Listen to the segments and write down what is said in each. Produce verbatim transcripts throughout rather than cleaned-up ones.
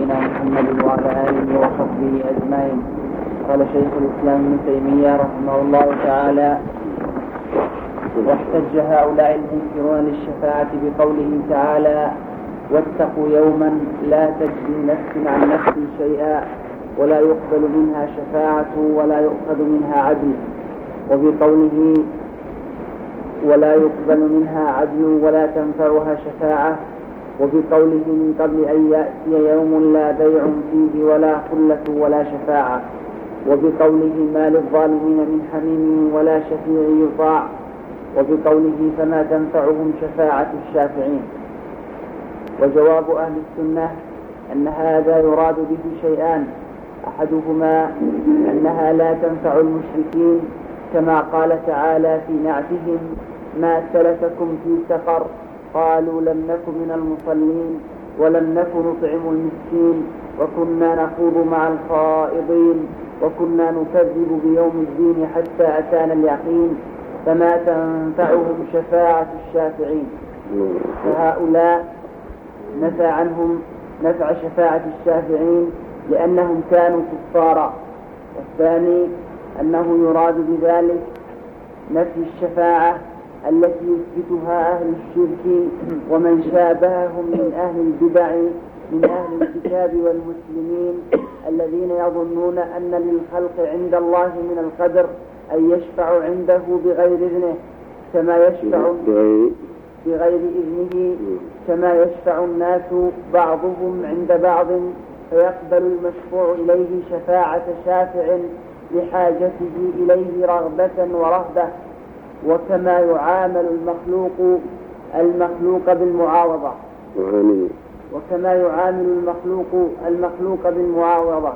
نبينا محمد وعلى آله وصحبه أجمعين. قال شيخ الإسلام ابن تيمية رحمه الله تعالى: واحتج هؤلاء المنكرون للشفاعة بقوله تعالى: واتقوا يوما لا تجزي نفس عن نفس شيئا ولا يقبل منها شفاعة ولا يؤخذ منها عدل، وبقوله ولا يقبل منها عدل ولا تنفعها شفاعة، وبقوله من قبل أن يأتي يوم لا بيع فيه ولا خلة ولا شفاعة، وبقوله ما للظالمين من حميم ولا شفيع يطاع، وبقوله فما تنفعهم شفاعة الشافعين. وجواب أهل السنة أن هذا يراد به شيئان: أحدهما أنها لا تنفع المشركين كما قال تعالى في نعتهم: ما سلككم في سقر؟ قالوا لم نك من المصلين ولم نك نطعم المسكين وكنا نخوض مع الخائضين وكنا نكذب بيوم الدين حتى أتانا اليقين فما تنفعهم شفاعة الشافعين. فهؤلاء نفى عنهم نفع شفاعة الشافعين لأنهم كانوا كفارا. والثاني أنه يراد بذلك نفي الشفاعة التي يثبتها أهل الشرك ومن شابههم من أهل البدع من أهل الكتاب والمسلمين الذين يظنون أن للخلق عند الله من القدر أن يشفع عنده بغير إذنه كما يشفع بغير إذنه كما يشفع الناس بعضهم عند بعض فيقبل المشفوع إليه شفاعة شافع لحاجته إليه رغبة ورهبة، وكما يعامل المخلوق المخلوق بالمعاوضة وكما يعامل المخلوق المخلوق بالمعاوضة.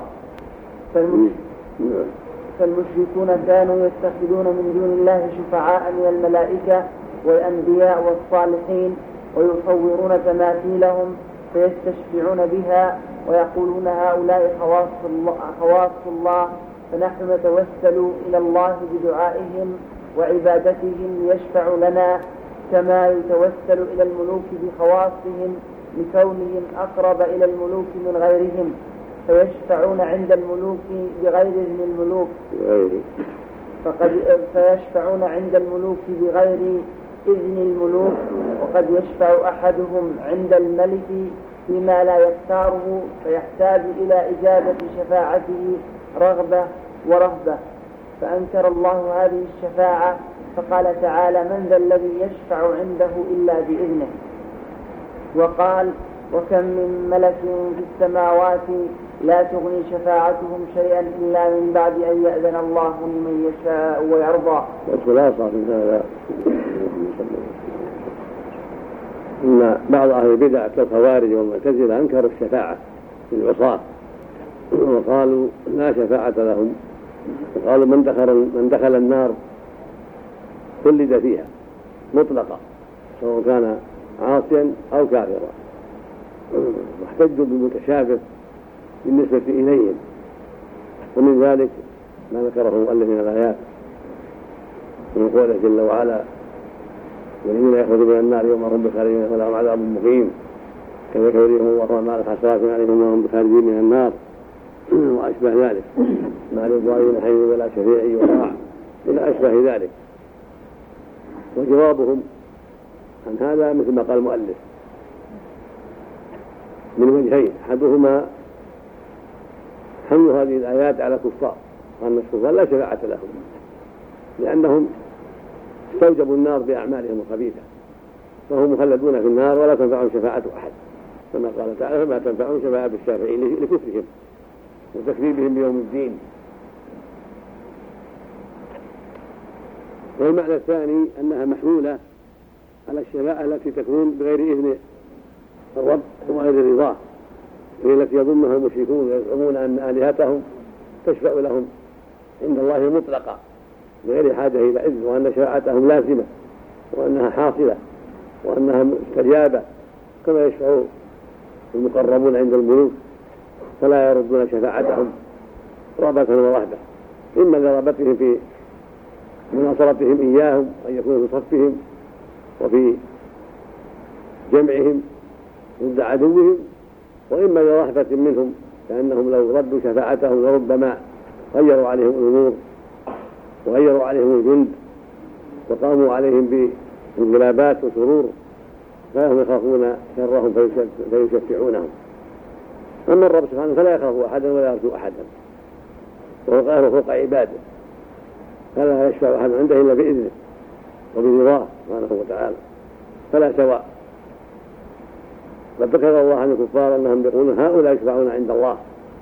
فالمشركون كانوا يتخذون من دون الله شفعاء من الملائكة والأنبياء والصالحين ويصورون تماثيلهم فيستشفعون بها ويقولون هؤلاء خواص الله, خواص الله فنحن نتوسل إلى الله بدعائهم وعبادتهم يشفع لنا، كما يتوسل إلى الملوك بخواصهم لكونهم أقرب إلى الملوك من غيرهم فيشفعون عند الملوك بغير إذن الملوك فقد فيشفعون عند الملوك بغير إذن الملوك وقد يشفع أحدهم عند الملك فيما لا يختاره فيحتاج إلى إجابة شفاعته رغبة ورهبة. فأنكر الله هذه الشفاعة فقال تعالى: من ذا الذي يشفع عنده إلا بإذنه. وقال: وكم من ملك في السماوات لا تغني شفاعتهم شيئا إلا من بعد أن يأذن الله لمن يشاء ويرضى. والخلاصة من هذا إن بعض أهل البدع كالخوارج والمعتزلة أنكروا الشفاعة للعصاة وقالوا لا شفاعة لهم، وقالوا من دخل, من دخل النار خلد فيها مطلقا سواء كان عاصيا أو كافرا، واحتجوا بالمتشابه بالنسبة إليهم. ومن ذلك ما ذكره المؤلف من الآيات من قوله جل وعلا: والذين يخرجون من النار يوم هم بخارجين ولهم عذاب مقيم كذلك يريهم الله ما الحسرات عليهم وهم بخارجين من النار وأشبه ذلك، ما للظالمين حي ولا شفيع يطاع إلى أشبه ذلك. وجوابهم عن هذا مثل ما قال المؤلف من وجهين: أحدهما حمل هذه الآيات على كفار وأن الكفار لا شفاعة لهم لأنهم استوجبوا النار بأعمالهم الخبيثة فهم مخلدون في النار ولا تنفعهم شفاعة أحد، كما قال تعالى: فما تنفعهم شفاعة الشافعين لكفرهم وتكذيبهم بيوم الدين. والمعنى الثاني أنها محمولة على الشفاعة التي تكون بغير إذن الرب وغير رضاه، وهي التي يظنها المشركون ويزعمون أن آلهتهم تشفع لهم عند الله مطلقا بغير حاجة إلى إذن، وأن شفاعتهم لازمة وأنها حاصلة وأنها مستجابة كما يشفع المقربون عند الملوك، فلا يردون شفاعتهم رغبة ورهبة، إما لرغبتهم في مناصرتهم إياهم أن يكونوا في صفهم وفي جمعهم ضد عدوهم، وإما لرهبة منهم لأنهم لو ردوا شفاعتهم لربما غيروا عليهم الأمور وغيروا عليهم الجند وقاموا عليهم بانقلابات وشرور فهم يخافون شرهم فيشفعونهم. أما الرب سبحانه فلا يخاف أحدا ولا يرجو أحدا وهو قاهر فوق عباده فلا يشفع أحد عنده إلا بإذنه وبرضاه سبحانه وتعالى فلا سواء. قد ذكر الله عن الكفار أنهم يقولون هؤلاء يشفعون عند الله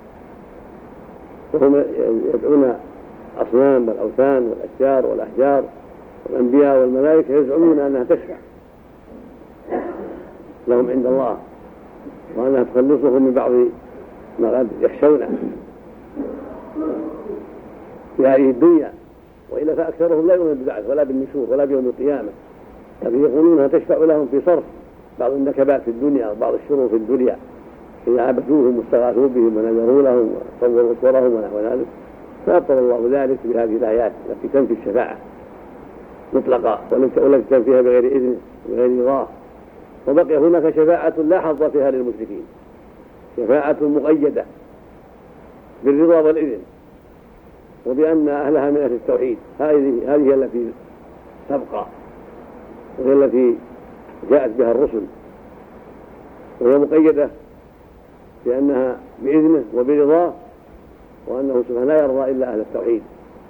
وهم يدعون أصنام والأوثان والأشجار والأحجار والأنبياء والملائكة يزعمون أنها تشفع لهم عند الله وأنها تخلصهم من بعض ما قد يخشونه في هذه الدنيا، وإلا فأكثرهم لا يؤمن بالبعث ولا بالنشور ولا بيوم القيامة، لكن يقولون أنها تشفع لهم في صرف بعض النكبات في الدنيا وبعض الشرور في الدنيا إذا عبدوهم واستغاثوا بهم ونذروا لهم وصوروا صورهم ونحو ذلك، فأبطل الله ذلك بهذه الآيات التي تنفي الشفاعة مطلقة والتي كان فيها بغير إذن وبغير رضاه. وبقي هناك شفاعة لا حظ فيها للمشركين، شفاعة مقيدة بالرضا والإذن وبأن أهلها من أهل التوحيد، هذه هذه التي تبقى وهي التي جاءت بها الرسل، وهي مقيدة بأنها بإذنه وبرضاه وأنه سبحانه لا يرضى إلا أهل التوحيد.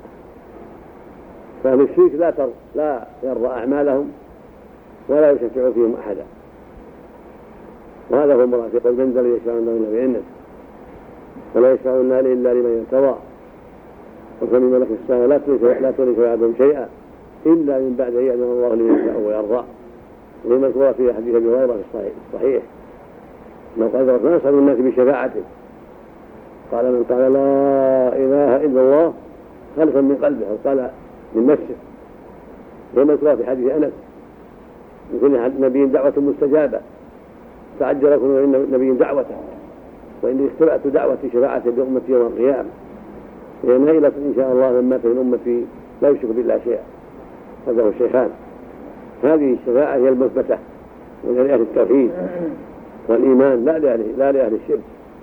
فأهل الشرك لا, تر... لا يرضى أعمالهم ولا يشفع فيهم أحدا، وهذا هو المراد في قول جندل يشفعون إلا بإذنه ولا يشفعون إلا لمن يرتضى وكم من ملك السماء لا تغني شفاعتهم شيئا إلا من بعد أن يأذن الله لمن يشاء ويرضى. وهي مذكورة في حديث أبي هريرة في الصحيح لو قال ما يسأل الناس بشفاعته قال من قال لا إله إلا الله خلفا من قلبه أو قال من نفسه. وهي مذكورة في حديث أنس لكل نبي دعوة مستجابة تعجل كل نبي دعوته وإني اختبأت دعوتي شفاعة بأمتي يوم القيامة هي نائلة إن شاء الله من مات من أمتي لا يشرك بالله شيئا. هذا هو الشيخان. هذه الشفاعة هي المثبتة لأهل التوحيد والإيمان لا لأهل, لا لأهل الشرك،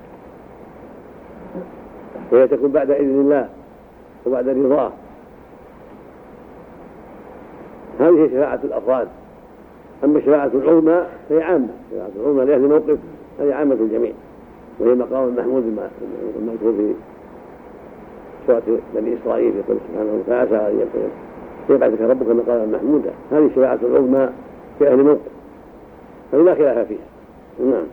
وهي تكون بعد إذن الله وبعد رضاه. هذه شفاعة الأفراد. أما الشفاعة العظمى فهي عامة، شفاعة العظمى لأهل الموقف هذه عامة الجميع، وهي مقام المحمود المذكور في سورة بني إسرائيل يقول سبحانه فعسى أن يكون يبعثك ربك مقاما محمودا. هذه الشفاعة العظمى في أهل موقف هذه لا خلاف فيها. نعم.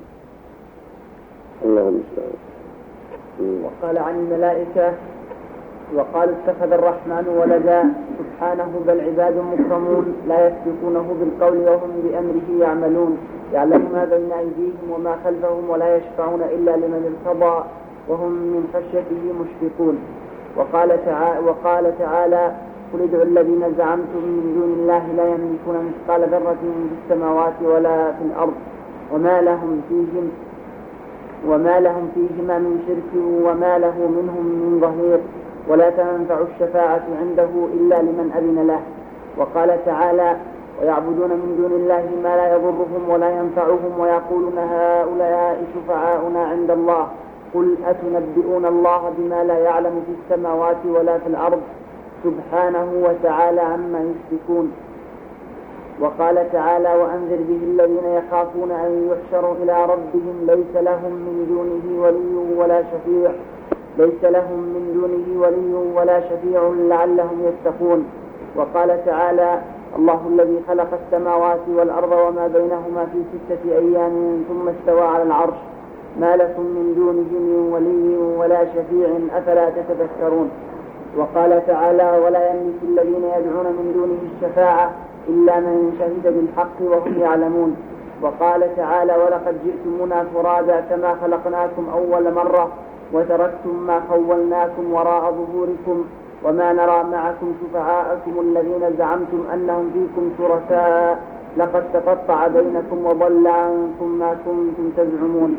اللهم استعان. وقال عن الملائكة وقالوا اتخذ الرحمن ولدا سبحانه بل عباد مكرمون لا يسبقونه بالقول وهم بأمره يعملون يعلم ما بين أيديهم وما خلفهم ولا يشفعون إلا لمن ارتضى وهم من خشيته مشفقون. وقال تعالى, وقال تعالى قل ادعوا الذين زعمتم من دون الله لا يملكون مثقال ذرة في السماوات ولا في الأرض وما لهم فيهم وما لهم فيهما من شرك وما له منهم من ظهير ولا تنفع الشفاعة عنده إلا لمن أذن له. وقال تعالى ويعبدون من دون الله ما لا يضرهم ولا ينفعهم ويقولون هؤلاء شفعاؤنا عند الله قل أتنبئون الله بما لا يعلم في السماوات ولا في الأرض سبحانه وتعالى عما يشركون. وقال تعالى وأنذر به الذين يخافون أن يحشروا إلى ربهم ليس لهم من دونه ولي ولا شفيع ليس لهم من دونه ولي ولا شفيع لعلهم يتقون. وقال تعالى الله الذي خلق السماوات والأرض وما بينهما في ستة أيام ثم استوى على العرش ما لكم من دونه من ولي ولا شفيع أفلا تتذكرون. وقال تعالى ولا يملك الذين يدعون من دونه الشفاعة إلا من شهد بالحق وهم يعلمون. وقال تعالى ولقد جئتمونا فرادا كما خلقناكم أول مرة وتركتم ما خولناكم وراء ظهوركم وما نرى معكم شفعاءكم الذين زعمتم أنهم فيكم شركاء لقد تقطع بينكم وضل عنكم ما كنتم تزعمون.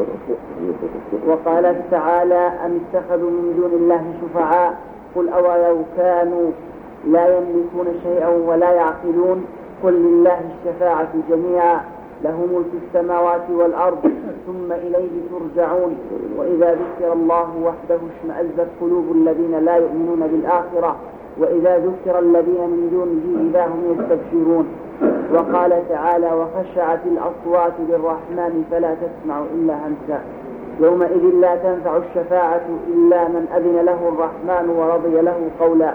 وقال تعالى أم اتخذوا من دون الله شفعاء قل أولو كانوا لا يملكون شيئا ولا يعقلون قل لله الشفاعة جميعا له ملك السماوات والأرض ثم إليه ترجعون. وإذا ذكر الله وحده اشمأزت قلوب الذين لا يؤمنون بالآخرة وإذا ذكر الذين من دونه إذا هم يستبشرون. وقال تعالى وخشعت الأصوات للرحمن فلا تسمع إلا همسا يومئذ لا تنفع الشفاعة إلا من أذن له الرحمن ورضي له قولا.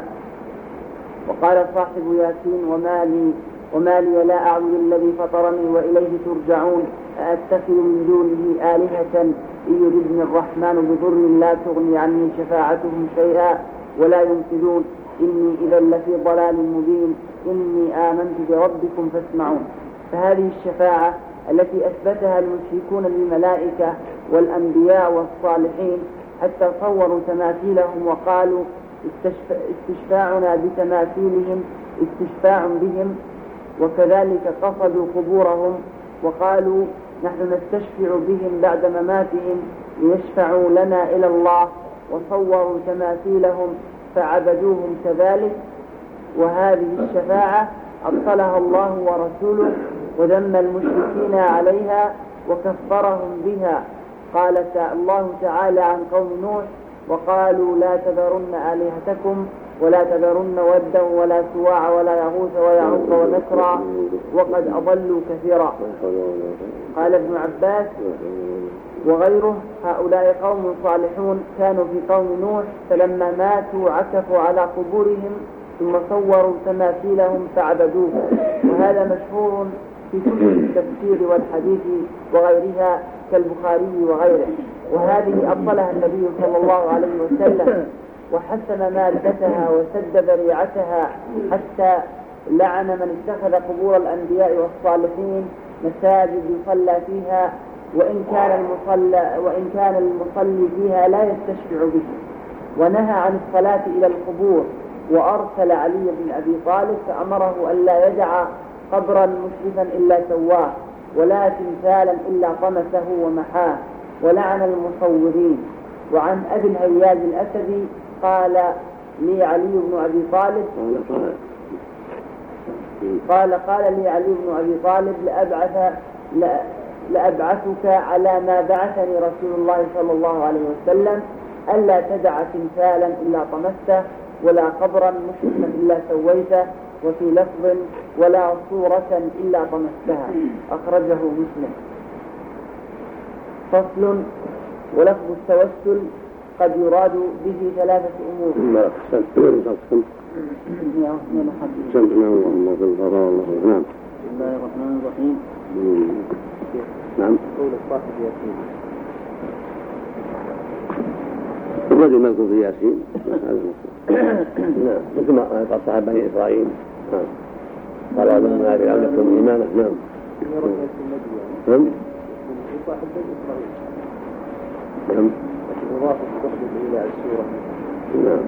وقال صاحب ياسين وما لي, وما لي لا أعبد الذي فطرني وإليه ترجعون أأتخذ من دونه آلهة إن يردني الرحمن بضر لا تغني عني شفاعتهم شيئا ولا ينقذون إني إذا لفي ضلال مبين إني آمنت بربكم فاسمعون. فهذه الشفاعة التي أثبتها المشركون للملائكة والأنبياء والصالحين حتى صوروا تماثيلهم وقالوا استشفاعنا بتماثيلهم استشفاع بهم، وكذلك قصدوا قبورهم وقالوا نحن نستشفع بهم بعد مماتهم ليشفعوا لنا إلى الله، وصوروا تماثيلهم فعبدوهم كذلك. وهذه الشفاعة أبطلها الله ورسوله وذم المشركين عليها وكفرهم بها. قال الله تعالى عن قوم نوح وقالوا لا تذرن آلهتكم ولا تذرن ودا ولا سواع ولا يغوث ويعوق ونسرا وقد أضلوا كثيرا. قال ابن عباس وغيره هؤلاء قوم صالحون كانوا في قوم نوح فلما ماتوا عكفوا على قبورهم ثم صوروا تماثيلهم فعبدوه. وهذا مشهور في كتب التفسير والحديث وغيرها كالبخاري وغيره. وهذه أبطلها النبي صلى الله عليه وسلم وحسن مادتها وسد ذريعتها حتى لعن من اتخذ قبور الأنبياء والصالحين مساجد يصلى فيها وإن كان المصلى وإن كان المصلي فيها لا يستشفع به. ونهى عن الصلاة إلى القبور وأرسل علي بن أبي طالب فأمره ألا يدع قبرا مشرفا إلا سواه ولا تمثالا إلا طمسه ومحاه ولعن المصورين. وعن أبي الهياج الأسدي قال لي علي بن أبي طالب قال قال لي علي بن أبي طالب لأبعث لأبعثك على ما بعثني رسول الله صلى الله عليه وسلم ألا تدع تمثالا إلا طمسته ولا قبرا مشرفا إلا سويته وفي لفظ ولا صورة إلا طمستها أخرجه مسلم. فصل. ولفظ التوسل قد يراد به ثلاثة أمور. بسم الله الرحمن الرحيم. نعم. قول صاحب ياسين. الرجل مذكور في ياسين. نعم. مثل ما قال صاحب بني إسرائيل. قال هذا من هذه عبدكم إيمانه. نعم. نعم. صاحب بني إسرائيل. نعم. إضافة تحدث إلى السورة. نعم.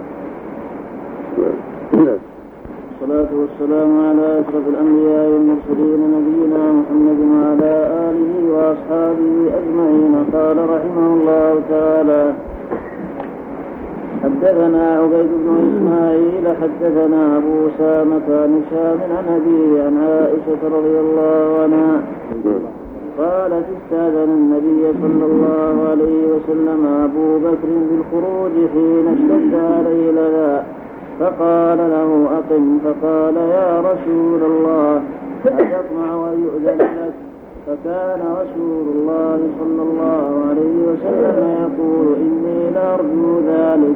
نعم. الصلاة والسلام على أشرف الأنبياء والمرسلين نبينا محمد وعلى آله وأصحابه أجمعين. قال رحمه الله تعالى حدثنا عبيد بن إسماعيل حدثنا أبو أسامة عن هشام عن أبيه عن عائشة رضي الله عنها قالت استأذن النبي صلى الله عليه وسلم أبو بكر بالخروج حين اشتد عليه الأذى فقال له أقم فقال يا رسول الله أتطمع أن يؤذن لك؟ فكان رسول الله صلى الله عليه وسلم يقول إني لأرجو ذلك.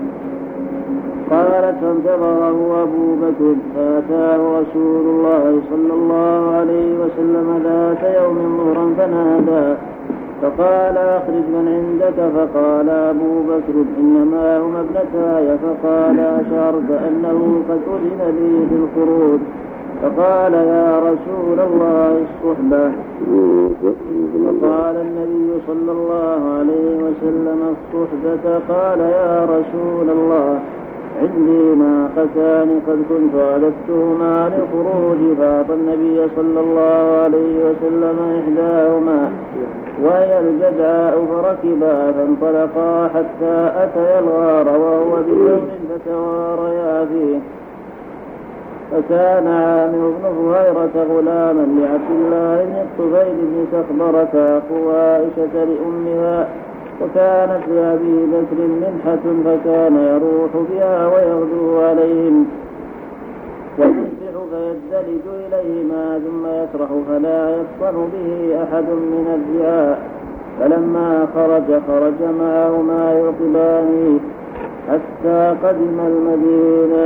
قالت فانتظره أبو بكر فأتاه رسول الله صلى الله عليه وسلم ذات يوم ظهرا فنادى فقال أخرج من عندك؟ فقال أبو بكر إنما هما ابنتاي. فقال أشعرت أنه قد أذن لي بالخروج؟ فقال يا رسول الله الصحبة. فقال النبي صلى الله عليه وسلم الصحبة. قال يا رسول الله عندي ناقتان قد كنت أعددتهما للخروج. فأعطى النبي صلى الله عليه وسلم إحداهما وهي الجدعاء فركبا فانطلقا حتى أتيا الغار وهو بيوم فتواريا فيه فكان عامر بن فهيرة غلاما لعبد الله بن الطفيل بن سخبرة أخو عائشة لأمها، وكانت لأبي بكر منحة فكان يروح بها ويغدو عليهم ويصبح فيدلج إليهما ثم يسرح فلا يفصل به أحد من الرعاء. فلما خرج خرج معهما يعقبانه حتى قدم المدينة.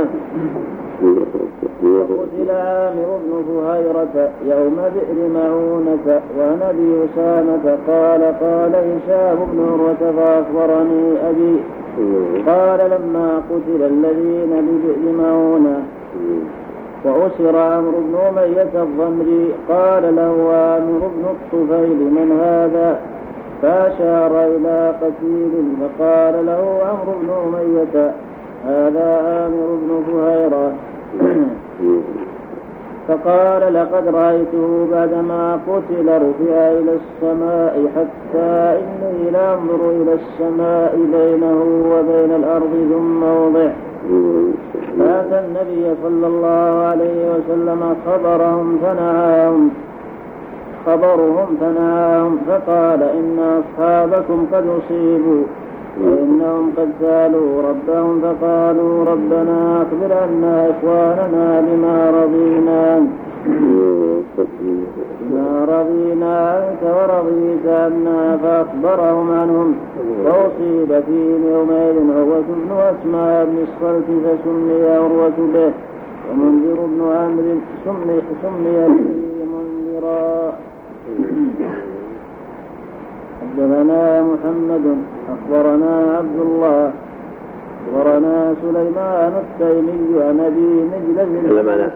وقتل عامر بن فهيرة يوم بئر معونة. وعن أبي أسامة قال قال هشام بن عروة فأخبرني أبي قال لما قتل الذين ببئر معونة وأسر عمرو بن أمية الضمري قال له عامر بن الطفيل من هذا؟ فأشار إلى قتيل فقال له عمرو بن أمية هذا عامر بن فهيرة. فقال لقد رأيته بعدما قتل رفع إلى السماء حتى إني لأنظر إلى السماء بينه وبين الأرض ثم موضع. فأتى النبي صلى الله عليه وسلم خبرهم فنهاهم خبرهم فنهاهم فقال إن أصحابكم قد أصيبوا وإنهم قد سألوا ربهم فقالوا ربنا أخبر عنا إخواننا بما رضينا ما رضينا عنك ورضيت عنا. فأخبرهم عنهم فأصيب فيهم يومئذ عروة بن أسماء بن الصلت فسمي عروة به، ومنذر بن عمرو سمي, سمي به منذرا. حدثنا محمد أخبرنا عبد الله أخبرنا سليمان التيمي عن أبي نجلة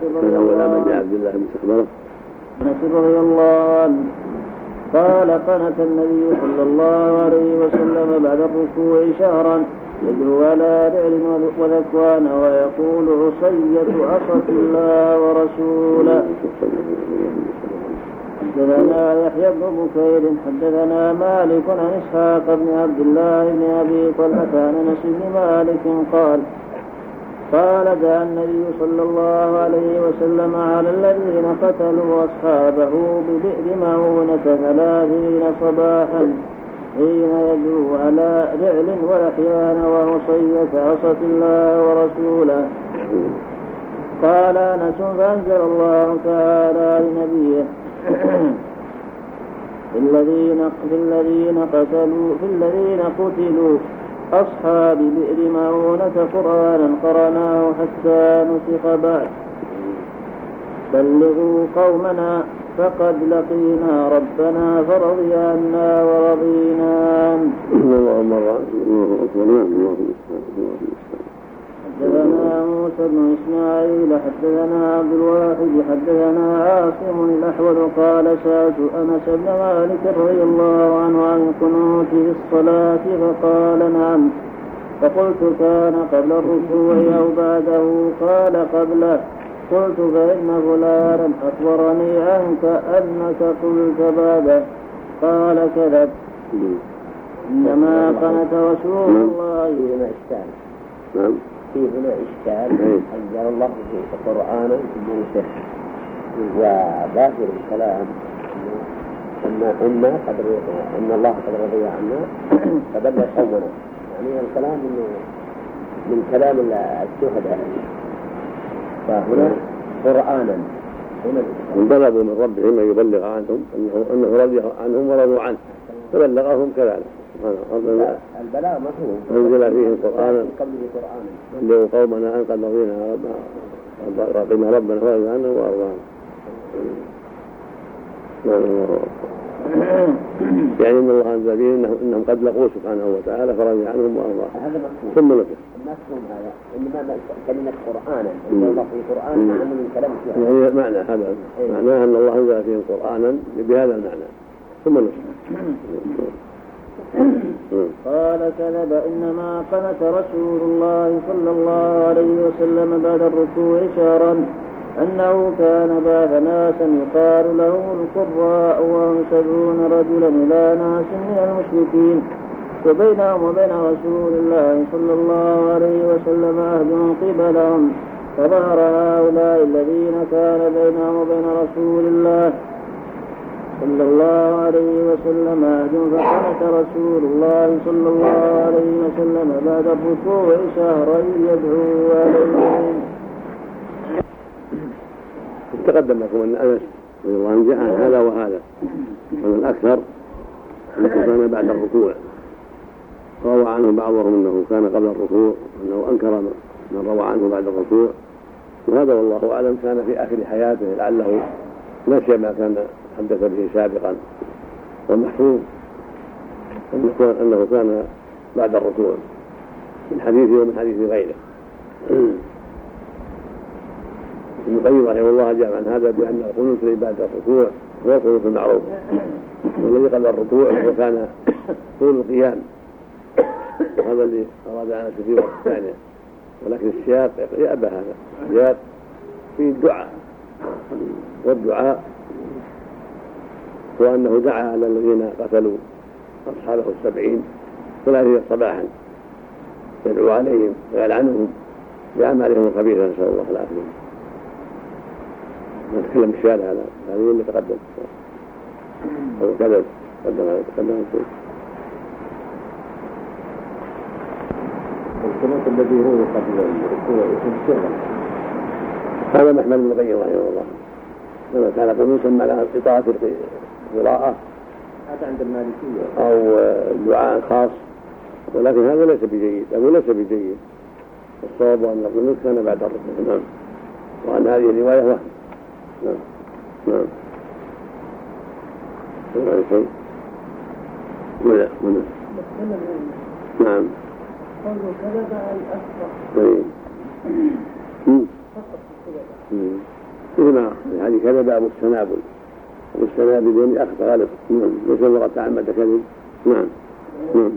بن رضي الله عنه قال قنت النبي صلى الله عليه وسلم بعد الركوع شهرا يدعو على رعل وذكوان ويقول عصية عصت الله ورسوله. حدثنا يحيى بن بكير حدثنا مالك عن إسحاق بن عبد الله بن أبي طلحة عن أنس بن مالك قال قال دعا النبي صلى الله عليه وسلم على الذين قتلوا أصحابه ببئر معونة ثلاثين صباحا حين يدعو على رعل ولحيان وعصية عصت الله ورسوله. قال أنس فأنزل الله تعالى لنبيه في الذين في الذين قتلوا في الذين قتلوا أصحاب بئر معونة قرآنا قرأناه حتى نسخ بعد بلغوا قومنا فقد لقينا ربنا فرضي عنا ورضينا عنه. حدثنا موسى بن إسماعيل حدثنا عبد الواحد حدثنا عاصم الأحول قال سألت أنس بن مالك رضي الله عنه عن القنوت في الصلاة فقال نعم. فقلت كان قبل الركوع أو بعده؟ قال قبله. قلت فإن فلانا أخبرني عنك أنك قلت بعده. قال كذب. إنما قنت رسول الله. نعم في هنا إشكال أنزل الله في القرآن منسخ وظاهر الكلام أن إما قد أن الله قد رضي عنا فبلغ قومنا، يعني الكلام من من كلام الشهداء، فهنا قرآنا من طلبوا من ربهم أن يبلغ عنهم أنه أنه رضي عنهم ورضوا عنه فبلغهم كذلك. البلاغ مفهوم أنزل فيه القرآن بلغوا قومنا أن قد رضينا رضينا ربنا ورضي عنه وأرضاه. يعني إن الله أنزل فيه إنهم قد لقوا سبحانه وتعالى فرضي عنهم وأرضاه. هذا مفهوم. ثم نفسه مفهوم هذا إنما كلمة قرآنا أنزل الله فيه قرآن معنى من كلام يعني معنى هذا معناه أن الله أنزل فيه قرآنا بهذا المعنى ثم نفسه. قال كذب. إنما قنت رسول الله صلى الله عليه وسلم بعد الركوع شهرا أنه كان بعث ناسا يقال لهم القراء وهم سبعون رجلا إلى ناس من المشركين وبينهم وبين رسول الله صلى الله عليه وسلم عهد قبلهم فظهر هؤلاء الذين كان بينهم وبين رسول الله صلى الله عليه وسلم عهد فقنت رسول الله صلى الله عليه وسلم بعد الركوع شهرا يدعو عليهم. تقدم لكم أن أنس رضي الله عنه جاء هذا وهذا، ومن الأكثر أنه كان بعد الركوع، روى عنه بعضهم أنه كان قبل الركوع، أنه أنكر من روى عنه بعد الركوع، وهذا والله أعلم كان في آخر حياته لعله نسي ما كان حدث به سابقا، والمحفوظ أنه كان بعد الركوع من حديثه ومن حديث غيره. ابن القيم رحمه الله جاء عن هذا بأن القنوت بعد الركوع هو القنوت المعروف، والذي قبل الركوع هو كان طول القيام، وهذا اللي أراد أن في الوقت الثانية، ولكن السياق يأبى هذا، السياق في الدعاء، والدعاء هو أنه دعا على الذين قتلوا أصحابه السبعين ثلاثين صباحا، يدعو عليهم ويلعنهم بأعمالهم الخبيثة، نسأل الله العافية. نتكلم الشهادة على هذه اللي تقدم أو كذب تقدم على تقدم الشيء. القنوت الذي هو قبل الركوع يكون سرا، هذا محمد بن القيم رحمه الله لما كان قنوتا مع قطاعة القراءة هذا عند المالكية أو دعاء خاص، ولكن هذا ليس بجيد أو ليس بجيد. الصواب أن القنوت كان بعد الركوع. نعم. وأن هذه الرواية وهم. نعم نعم نعم شيء ولا ولا نعم قوله كذب الأكبر طيب إذا هذه كذب أبو السنابل، أبو السنابل يعني أخذ غالب، نعم ليس مرة تعمد كذب. نعم نعم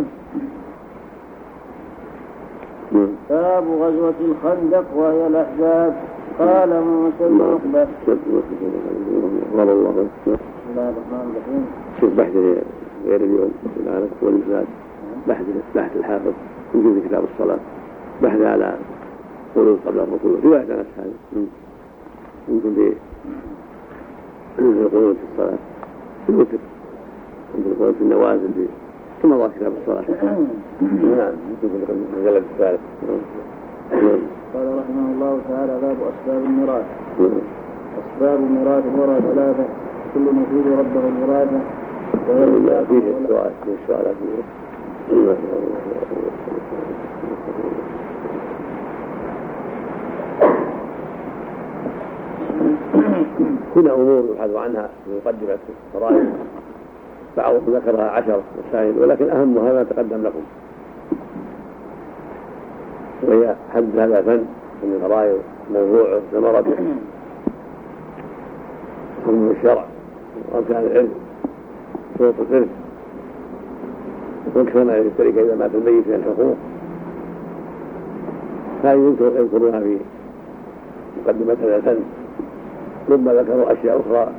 نعم. باب غزوة الخندق وهي الأحزاب. قال موسى بن عقبة قال الله بسم الله الرحمن الرحيم. شوف بحث غير اليوم العرب والمساد، بحث بحث الحافظ يمكن في كتاب الصلاة، بحث على قنوت قبل الركوع، رواية أنس هذا يمكن في القنوت في الصلاة في الوتر، يمكن القنوت في النوازل في ثم الله كتاب الصلاة. نعم يمكن في المجلد الثالث. قال رحمه الله تعالى باب أسباب الميراث. أسباب الميراث الورى ثلاثة، كل مفيد ربه الميراث وهي فيه السؤال فيه السؤالات هنا أمور يبحث عنها في مقدمة الفرائض، بعضهم ذكرها عشر مسائل، ولكن أهمها ما تقدم لكم، وهي حد هذا فن من الفرائض، موضوعه، ثمرته، حكم الشرع، وأركان العلم، شروط الإرث، وكيف ما يشترك إذا مات الميت من الحقوق. هذه يذكرها في مقدمة هذا الفن، ثم ذكروا أشياء أخرى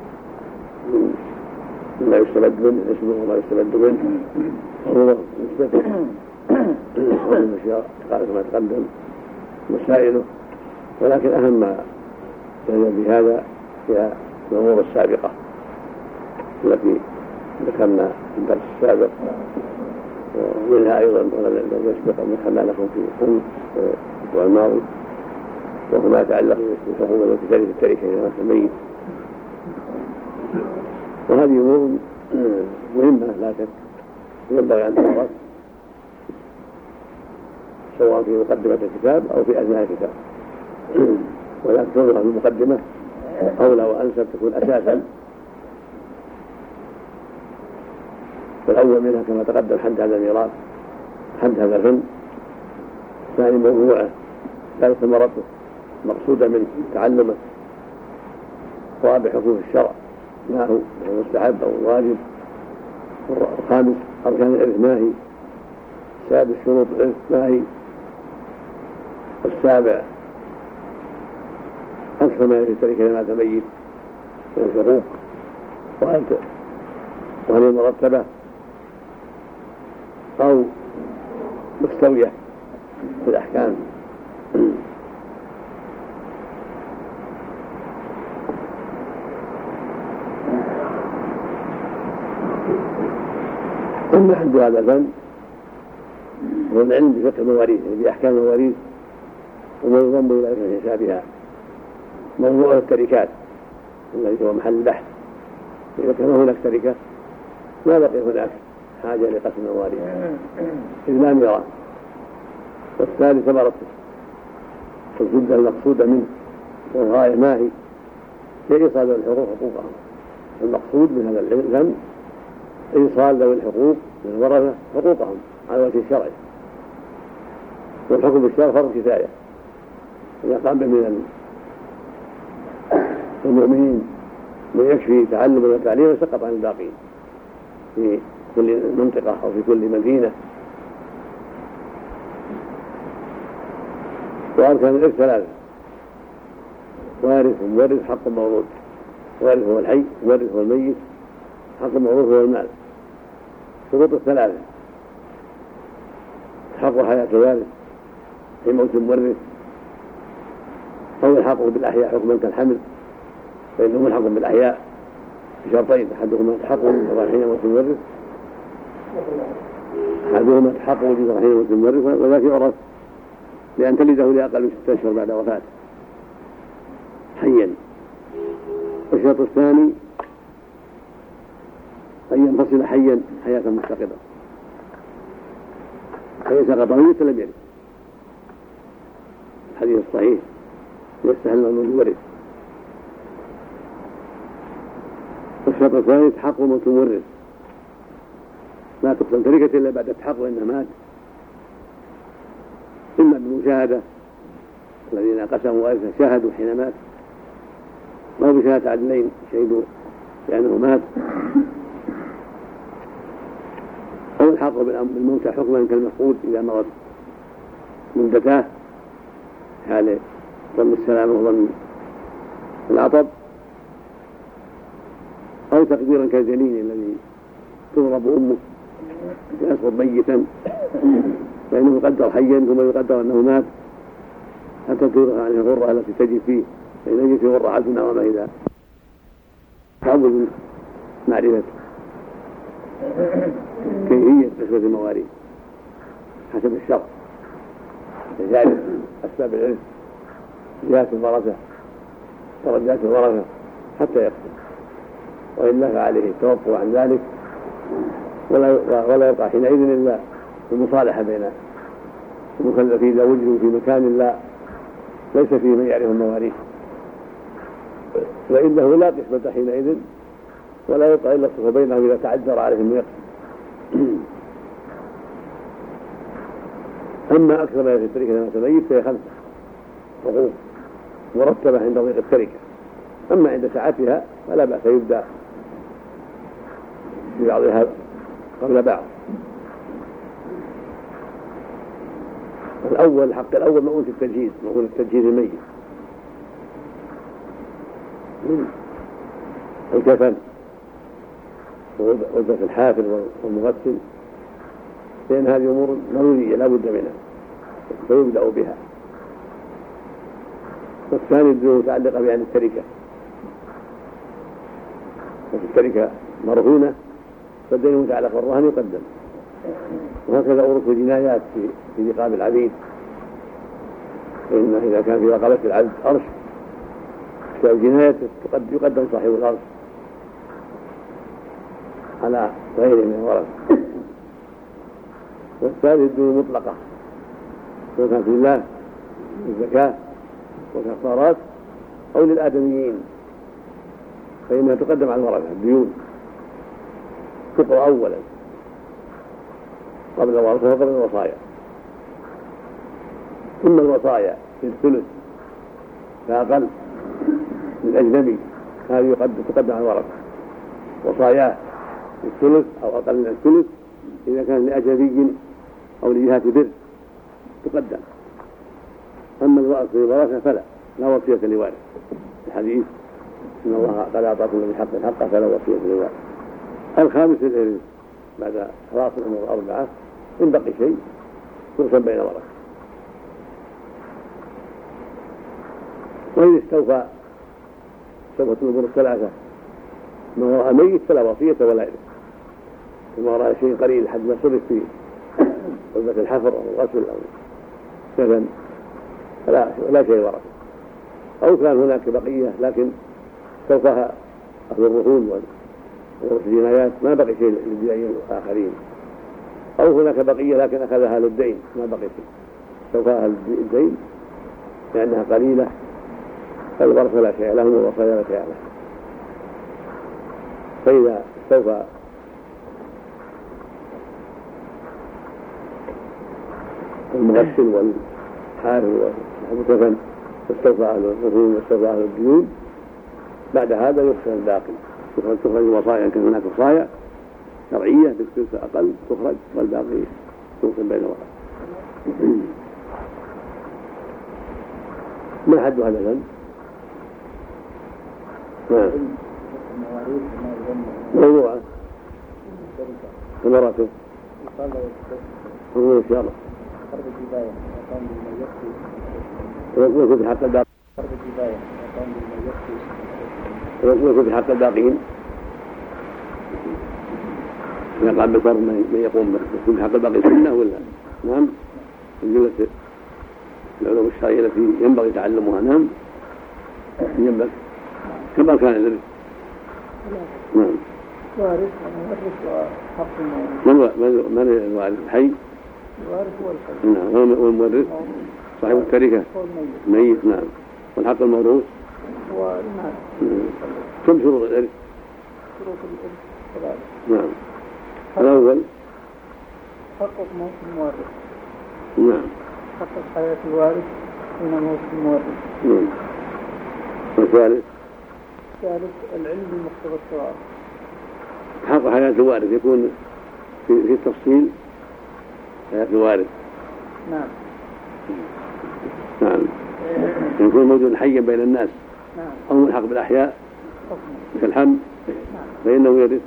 مما يستمد منه اسمه وما يستمد منه هو مستفيد ومن أشياء قال كما تقدم مسائله، ولكن أهم ما جاء بهذا هي الأمور السابقة التي ذكرنا في الدرس السابق، ومنها أيضا الذي يسبق أن ذكرنا لكم في الأم والماضي، وهو ما يتعلق بالحقوق التي ترث التركة إذا مات الميت. وهذه أمور مهمة لا شك ينبغي أن تدرس سواء في مقدمة الكتاب أو في أثناء الكتاب، ولكن تنظر في المقدمة أولى وأنسب تكون أساسا. فالأول منها كما تقدم حد هذا الميراث، حد هذا الفن، ثاني موضوعه، ثالث ثمرته مقصودة من تعلمه، رابع حقوق الشرع ما هو المستحب أو الواجب، الخامس أركان الإرث ما هي، السادس شروط الإرث ما هي، السابع أكثر ما يشترك إذا مات ميت من الحقوق، وهل هي مرتبة أو مستوية في الأحكام. أما حد هذا الفن هو العلم بفقه المواريث، يعني بأحكام المواريث وما يضم إلى حسابها. موضوع التركات الذي هو محل البحث، إذا كان هناك تركة ما بقي هناك حاجة لقسم المواريث إذ لم يرى. والثالث مرة الزبدة المقصودة منه والغاية ما هي لإيصال الحقوق حقوقهم. المقصود من هذا العلم إيصال ذوي الحقوق من الورثة حقوقهم على وجه الشرعي، والحكم بالشرع فرض كفاية. إذا قام من المؤمنين من يكفي تعلم وتعليم سقط عن الباقين في كل منطقة أو في كل مدينة. وأركان الإرث ثلاثة: وارث ومورث حق موروث. وارث هو الحي، ومورث هو الميت، حق موروث هو المال. شروط الثلاثة: حق حياة الوارث في موت المورث، أو الحقه بالأحياء حكما كالحمل فإنه ملحق بالأحياء بشرطين: أحدهما حقه حين موت المورث أحدهما حقه حين موت المورث وذاك يعرف لأن تلده لأقل من ستة أشهر بعد وفاته حيا. والشرط الثاني أن ينفصل حيا حياة مستقرة، فإن سقط ميتا لم يرث. الحديث الصحيح يستحل المولود الورث. والشرط الثالث حق موت المورث، لا تقسم تركة إلا بعد التحقق إنه مات، إما بالمشاهدة الذين قسموا وارثا شاهدوا حين مات، أو بشهادة عدلين شهدوا لأنه مات، أو الحق بالموتى حكما كالمفقود إذا مرض مدتاه حال ظن السلامة وظن العطب، أو تقديرا كالجنين الذي تضرب أمه يسقط ميتا فإنه يقدر حيا ثم يقدر أنه مات حتى تورث عنه الغرة التي تجد فيه، فإن يجد في غرة عدنا وما إذا تعود معرفة كيفية قسمة المواريث حسب الشرع، يعرف أسباب العلم، جهات الورثة، درجات الورثة حتى يقسم، وإلا فعليه التوقف عن ذلك ولا ولا يبقى حينئذ إلا المصالحة بين المكلفين إذا وجدوا في مكان لا ليس فيه من يعرف المواريث، فإنه لا قسمة حينئذ ولا يبقى إلا الصف بينهم إذا تعذر عليهم يقسم. أما أكثر ما في التركة لما تميز فهي خمسة حقوق مرتبة عند ضيق التركة، أما عند سعتها فلا بأس يبدأ في بعضها قبل بعض. الأول الحق الأول مؤونة التجهيز، مؤونة التجهيز الميت، الكفن وغرفة الحافل والمغسل، لأن هذه أمور ضرورية لا بد منها فيبدأ بها. والثاني الدين متعلقة بعين التركة، وفي التركة مرهونة فالدين متعلق بالرهن يقدم. وهكذا أورث الجنايات في في رقاب العبيد، فإن إذا كان في رقبة العبد أرش فالجناية يقدم صاحب الأرش على غيره من الورثة. والثالث الدين مطلقة سواء كان في الله الزكاة والكفارات أو للآدميين فإنها تقدم على الورثة. الديون تقرأ أولا قبل الورثة وقبل الوصايا، ثم الوصايا في الثلث فأقل للأجنبي هذه تقدم على الورثة، وصاياه في الثلث أو أقل من الثلث إذا كان لأجنبي أو لجهة بر تقدم. أما الورثة فلا لا وصية لوارث، الحديث إن الله قد أعطى كل ذي حق حقه فلا وصية لوارث. الخامس الإرث بعد خلاص الأمور الأربعة إن بقي شيء يقسم بين ورثة. وإن استوفى استوفت الأمور الثلاثة من وراء ميت فلا وصية ولا إرث، ثم وراء شيء قليل حد ما صرف في قلبة الحفر أو الغسل أو كفن فلا لا شيء ورث، أو كان هناك بقية لكن سوفها أهل الرهون والجنايات ما بقي شيء للدين الآخرين، أو هناك بقية لكن أخذها للدين ما بقي شيء سوفها الدين لأنها قليلة فالورث لا شيء لهم والوصايا لا شيء لهم. فإذا استوفى المغسل والحارث والكفن واستوفى أهل الرهون واستوفى أهل الديون بعد هذا يخرج الباقي، تخرج الوصايا إن كان هناك وصايا شرعية بالثلث أقل تخرج والباقي يوصل بين الورثة. ما حد هذا الذنب؟ نعم موضوعة ثمراته هو إن شاء الله ويكون في حق الباقين ويكون في حق الباقين يقع بفرض من يقوم به في حق الباقي سنة ولا نعم من جملة العلوم الشرعية التي ينبغي تعلمها نعم ينبغي كما كان الرزق نعم وارث ومورث وحق من من الوارث الحي الوارث هو الحي نعم والمورث صاحب التركة ميت نعم والحق الموروث هو المال. كم شروط الإرث؟ شروط الإرث ثلاثة. نعم الأول تحقق موت المورث. نعم تحقق حياة الوارث حين موت المورث. نعم والثالث الثالث العلم بمقتضى الثواب. حق حياة الوارث يكون في, في التفصيل حياة الوارث نعم نعم يكون موجود حيا بين الناس نعم أو ملحق بالأحياء كالحم نعم فإنه يرث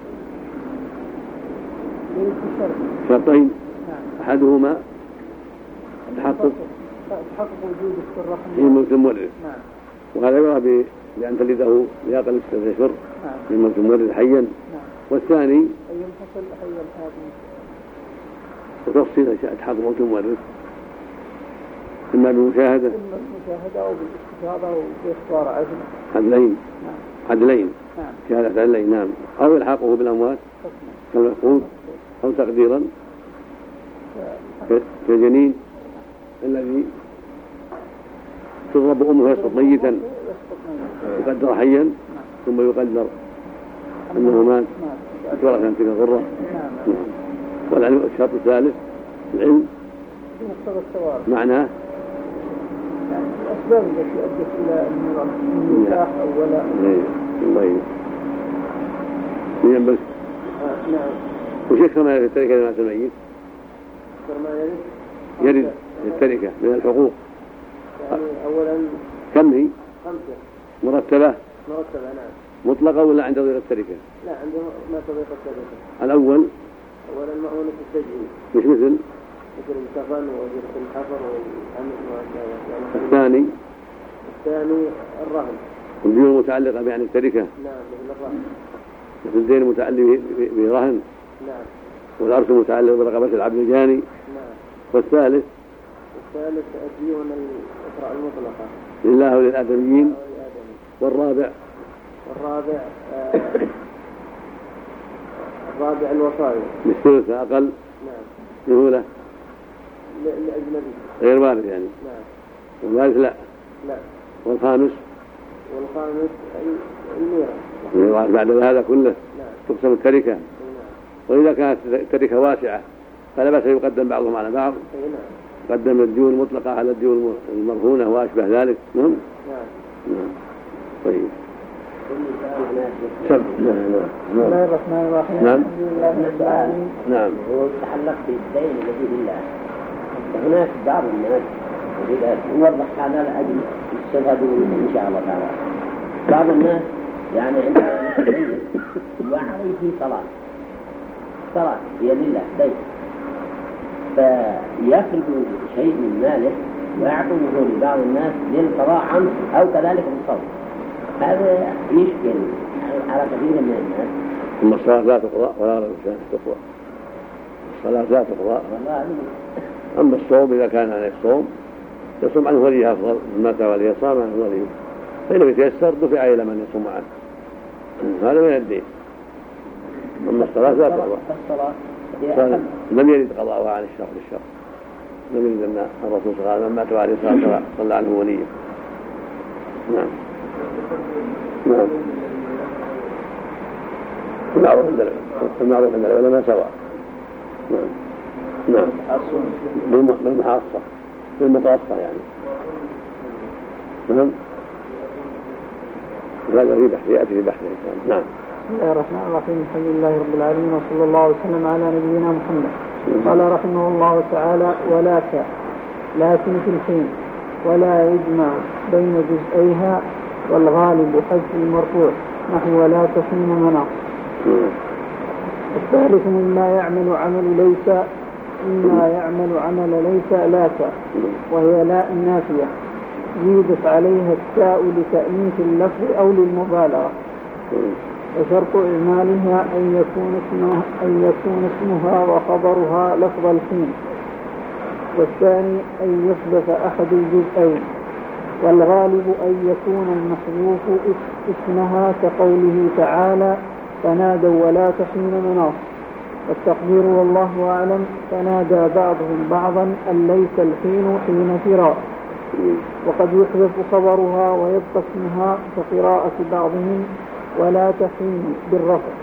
شرطين نعم أحدهما تحقق تحقق وجود الرحم في موت المورث نعم وهذا يرى بأن تلده بأقل ستة أشهر من موت المورث حيا نعم والثاني أن ينفصل حي الحاكم وتفصيل تحقق موت المورث إما بالمشاهدة إما بالمشاهدة أو بالاستفاضة أو باختيار عدل عدلين نعم عدلين نعم شهادة عدلين نعم أو يلحقه بالأموات كالمفقود أو تقديرا كالجنين الذي تضرب أمه يسقط ميتا يقدر حيا ثم يقدر أنه مات اتورث عن تلك الغرة. والعلم الشرط الثالث العلم بمقتضى الثواب معناه يعني الأسباب التي أدت إلى النكاح أو ولا الله ينبغي نعم وشكر ما يرث التركة لمات الميت ما يرث يرث التركة من الحقوق يعني أولا كم هي؟ خمسة مرتبة مرتبة نعم مطلقة ولا عند ضيق التركة؟ لا عنده ما تضيق التركة. الأول أولا مؤونة التجهيز مش مثل مثل الكفن وجرة الحفر والحمل يعني الثاني الثاني الرهن والديون المتعلقة بعن التركة نعم مثل الرهن مثل الدين المتعلق برهن نعم والأرث المتعلق برقبة العبد الجاني نعم والثالث الثالث الديون الأخرى المطلقة لله وللآدميين والرابع والرابع آه الرابع الوصايا بالثلث أقل نعم سهولة لأجنبي غير وارث يعني نعم والوارث لا لا والخامس والخامس الميراث بعد هذا كله نعم تقسم التركة نعم وإذا كانت التركة واسعة فلا بأس يقدم بعضهم على بعض نعم قدم الديون المطلقة على الديون المرهونة وأشبه ذلك نعم نعم نعم طيب بسم الله الرحمن الرحيم نعم الحمد لله رب العالمين. نعم هو يتعلق بالدين الذي لله. هناك بعض الناس نوضح هذا لأجل الشباب إن شاء الله تعالى. بعض الناس يعني عندما يتدين وعليه صلاة صلاة هي لله دين فيخرج شيء من ماله ويعطيه لبعض الناس للقضاء عنه أو كذلك بالصوم. هذا يشكل على كثير من الناس أما الصلاة لا تقضى ولا غير الإنسان تقضى. الصلاة لا تقضى. أما الصوم إذا كان عليه الصوم يصوم عنه وليه أفضل، مما مات وليه صام عنه وليه، فإن لم يتيسر دفع إلى من يصوم عنه، هذا من الدين. أما الصلاة لا تقضى. لم يرد قضاءها عن الشهر للشهر، لم يرد أن الرسول صلى الله عليه وسلم من مات عليه الصلاة صلى عنه وليه. نعم نعم. المعروف عند المعروف عند العلماء سواء. نعم نعم. بالمحاصة بالمتوسطة يعني. نعم. هذا في بحث يأتي في بحث الإنسان. نعم. بسم الله الرحمن الرحيم. الحمد لله رب العالمين وصلى الله وسلم على نبينا محمد. قال رحمه الله تعالى: ولاك لكن في الحين ولا يجمع بين جزئيها، والغالب حذف المرفوع نحو ولا تحين مناص. الثالث مما يعمل عمل ليس مما يعمل عمل ليس لاك، وهي لاء نافية زيدت عليها التاء لتأنيث اللفظ أو للمبالغة، وشرط إعمالها أن يكون اسمها أن يكون اسمها وخبرها لفظ الحين، والثاني أن يحدث أحد الجزئين، والغالب أن يكون المحذوف اسمها كقوله تعالى: فنادوا ولا تحين مناص. والتقدير والله أعلم: فنادى بعضهم بعضا أن ليس الحين حين فراق. وقد يحذف خبرها ويبقى اسمها كقراءة بعضهم ولا تحين بالرفع.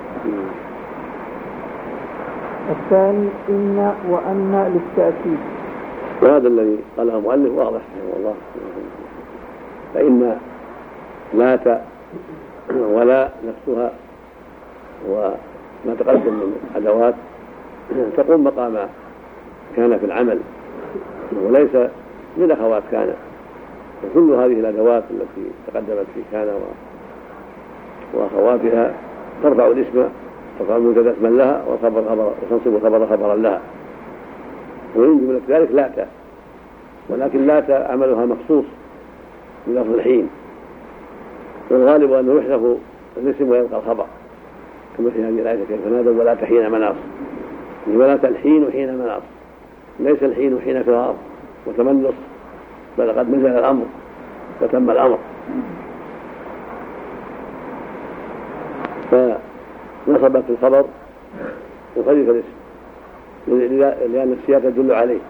الثاني إن وأن للتأكيد. وهذا الذي قاله المؤلف واضح رحمه الله. فإن لات ولا نفسها وما تقدم من أدوات تقوم مقام كان في العمل، وليس من أخوات كان، وكل هذه الأدوات التي تقدمت في كان وأخواتها ترفع الاسم، ترفع المبتدأ اسما لها والخبر خبر، وتنصب الخبر خبرا لها، وينجم لك ذلك لاتا، ولكن لاتا عملها مخصوص بلفظ الحين، والغالب أنه يحذف الاسم ويبقى الخبر، كما في هذه الآية: كيف نادوا ولا تحين مناص، ولا تلحين حين مناص، ليس الحين حين فرار وتملص، بل قد نزل الأمر وتم الأمر. فنصبت الخبر وخلف الاسم لأن السياق يدل عليه.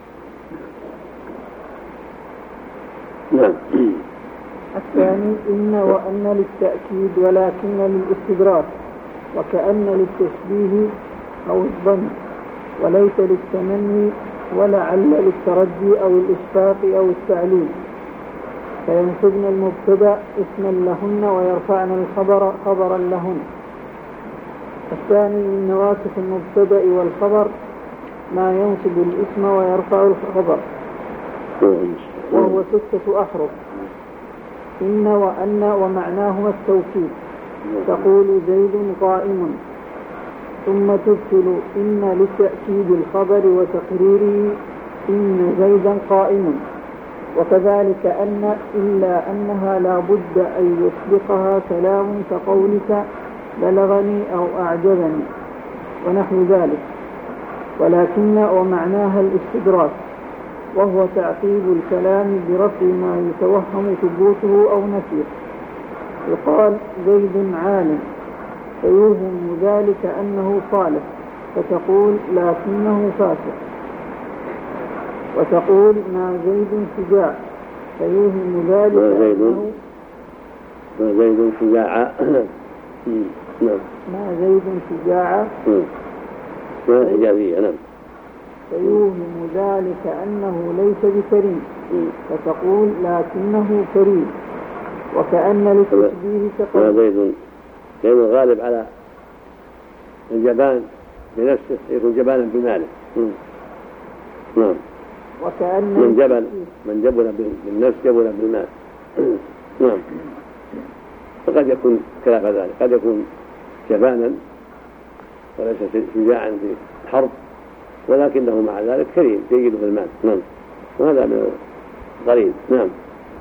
نعم. الثاني إن وأن للتأكيد ولكن للاستدراك، وكأن للتشبيه أو الظن، وليس للتمني، ولعل للترجي أو الإشفاق أو التعليل، فينصبن المبتدأ اسما لهن ويرفعن الخبر خبرا لهن. الثاني من نواسخ المبتدأ والخبر ما ينصب الاسم ويرفع الخبر، وهو ستة أحرف: إن وأن ومعناهما التوكيد. تقول زيد قائم، ثم تدخل إن لتأكيد الخبر وتقريره إن زيدا قائم. وكذلك أن إلا أنها لا بد أن يسبقها كلام كقولك بلغني أو أعجبني ونحو ذلك. ولكن ومعناها الاستدراك، وهو تعقيب الكلام برفع ما يتوهم ثبوته أو نفيه. يقال زيد عالم، فيوهم ذلك أنه صالح، فتقول لكنه فاسق. وتقول ما زيد شجاع، فيوهم ذلك أنه ما زيد شجاع ما زيد شجاع ما حجابية. نعم. فيوهم ذلك أنه ليس بكريم، فتقول لكنه كريم. وكأن للتشبيه كقول زيد زيد غالب على الجبان بنفسه، يكون جبانا بماله. نعم. وكأن من جبل من جبل بالنفس جبل بالمال. نعم. فقد يكون خلاف ذلك، قد يكون جبانا وليس شجاعا في الحرب، ولكنه مع ذلك كريم جيد في المال. نعم. وهذا من القرين. نعم.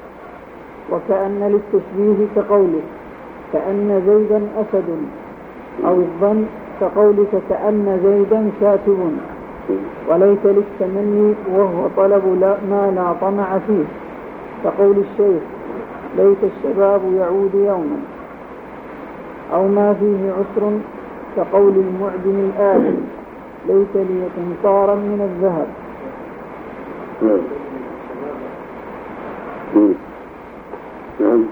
وكأن للتشبيه كقوله كأن زيدا أسد، أو الظن كقولك كأن زيدا كاتب، وليس للتمني وهو طلب لا ما لا طمع فيه، كقول الشيخ ليت الشباب يعود يوما، أو ما فيه عسر كقول المعدم الآدم ليت لي قنطارا من الذهب. نعم.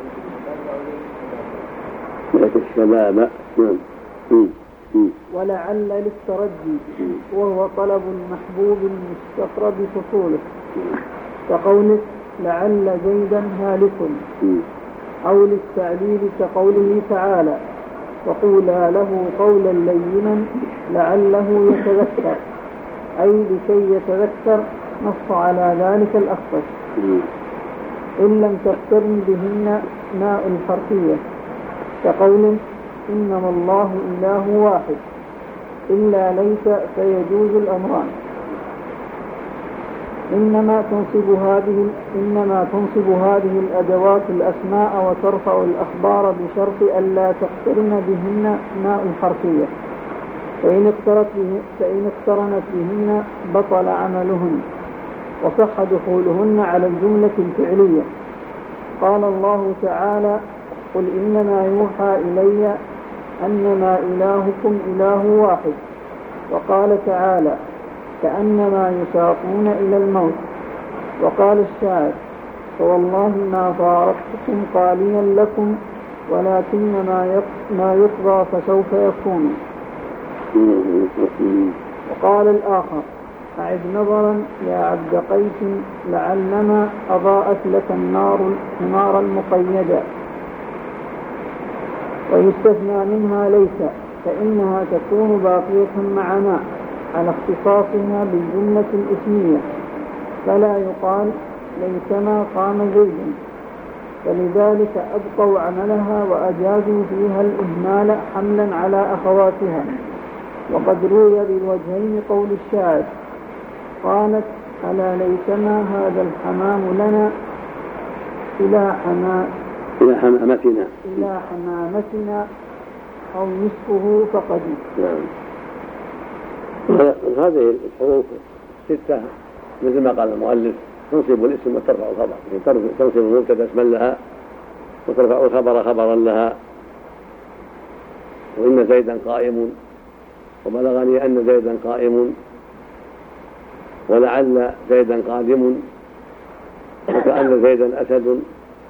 ليت الشباب. نعم. ولعل للترجي وهو طلب المحبوب المستقرب فصوله، كقولك لعل زيدا هالك، أو للتعليل كقوله تعالى وقولا له قولا لينا لعله يتذكر، أي لكي يتذكر، نص على ذلك الأخفش. إن لم تقترن بهن ماء الحرفية، كقول إنما الله إله واحد، إلا ليس فيجوز الأمران. إنما تنصب هذه إنما تنصب هذه الأدوات الأسماء وترفع الأخبار بشرط ألا تقترن بهن ماء الحرفية، فإن اقترنت به فإن اقترنت بهن بطل عملهن وصح دخولهن على الجملة الفعلية. قال الله تعالى قل إنما يوحى إلي أنما إلهكم إله واحد. وقال تعالى كأنما يساقون إلى الموت. وقال الشاعر فوالله ما فارقتكم قاليا لكم ولكن ما يقضى فسوف يكون. وقال الآخر أعد نظرا يا عبد قيس لعلما أضاءت لك النار النار المقيدة. ويستثنى منها ليس، فإنها تكون باقية مع ما على اختصاصها بالجملة الاسمية، فلا يقال ليتما قام زيد، فلذلك أبقوا عملها وأجازوا فيها الإهمال حملا على أخواتها. وقد روي بالوجهين قول الشاعر قالت ألا ليتما هذا الحمام لنا إلى حمام إلى حمامتنا إلى حمامتنا أو نصفه فقد. نعم. هذه الحروف ستة مثل ما قال المؤلف تنصب الاسم وترفع الخبر، تنصب المبتدا اسما لها وترفع الخبر خبرا لها. وإن زيدا قائم، وبلغني أن زيدا قائم، ولعل زيدا قادم، وكأن زيدا أسد،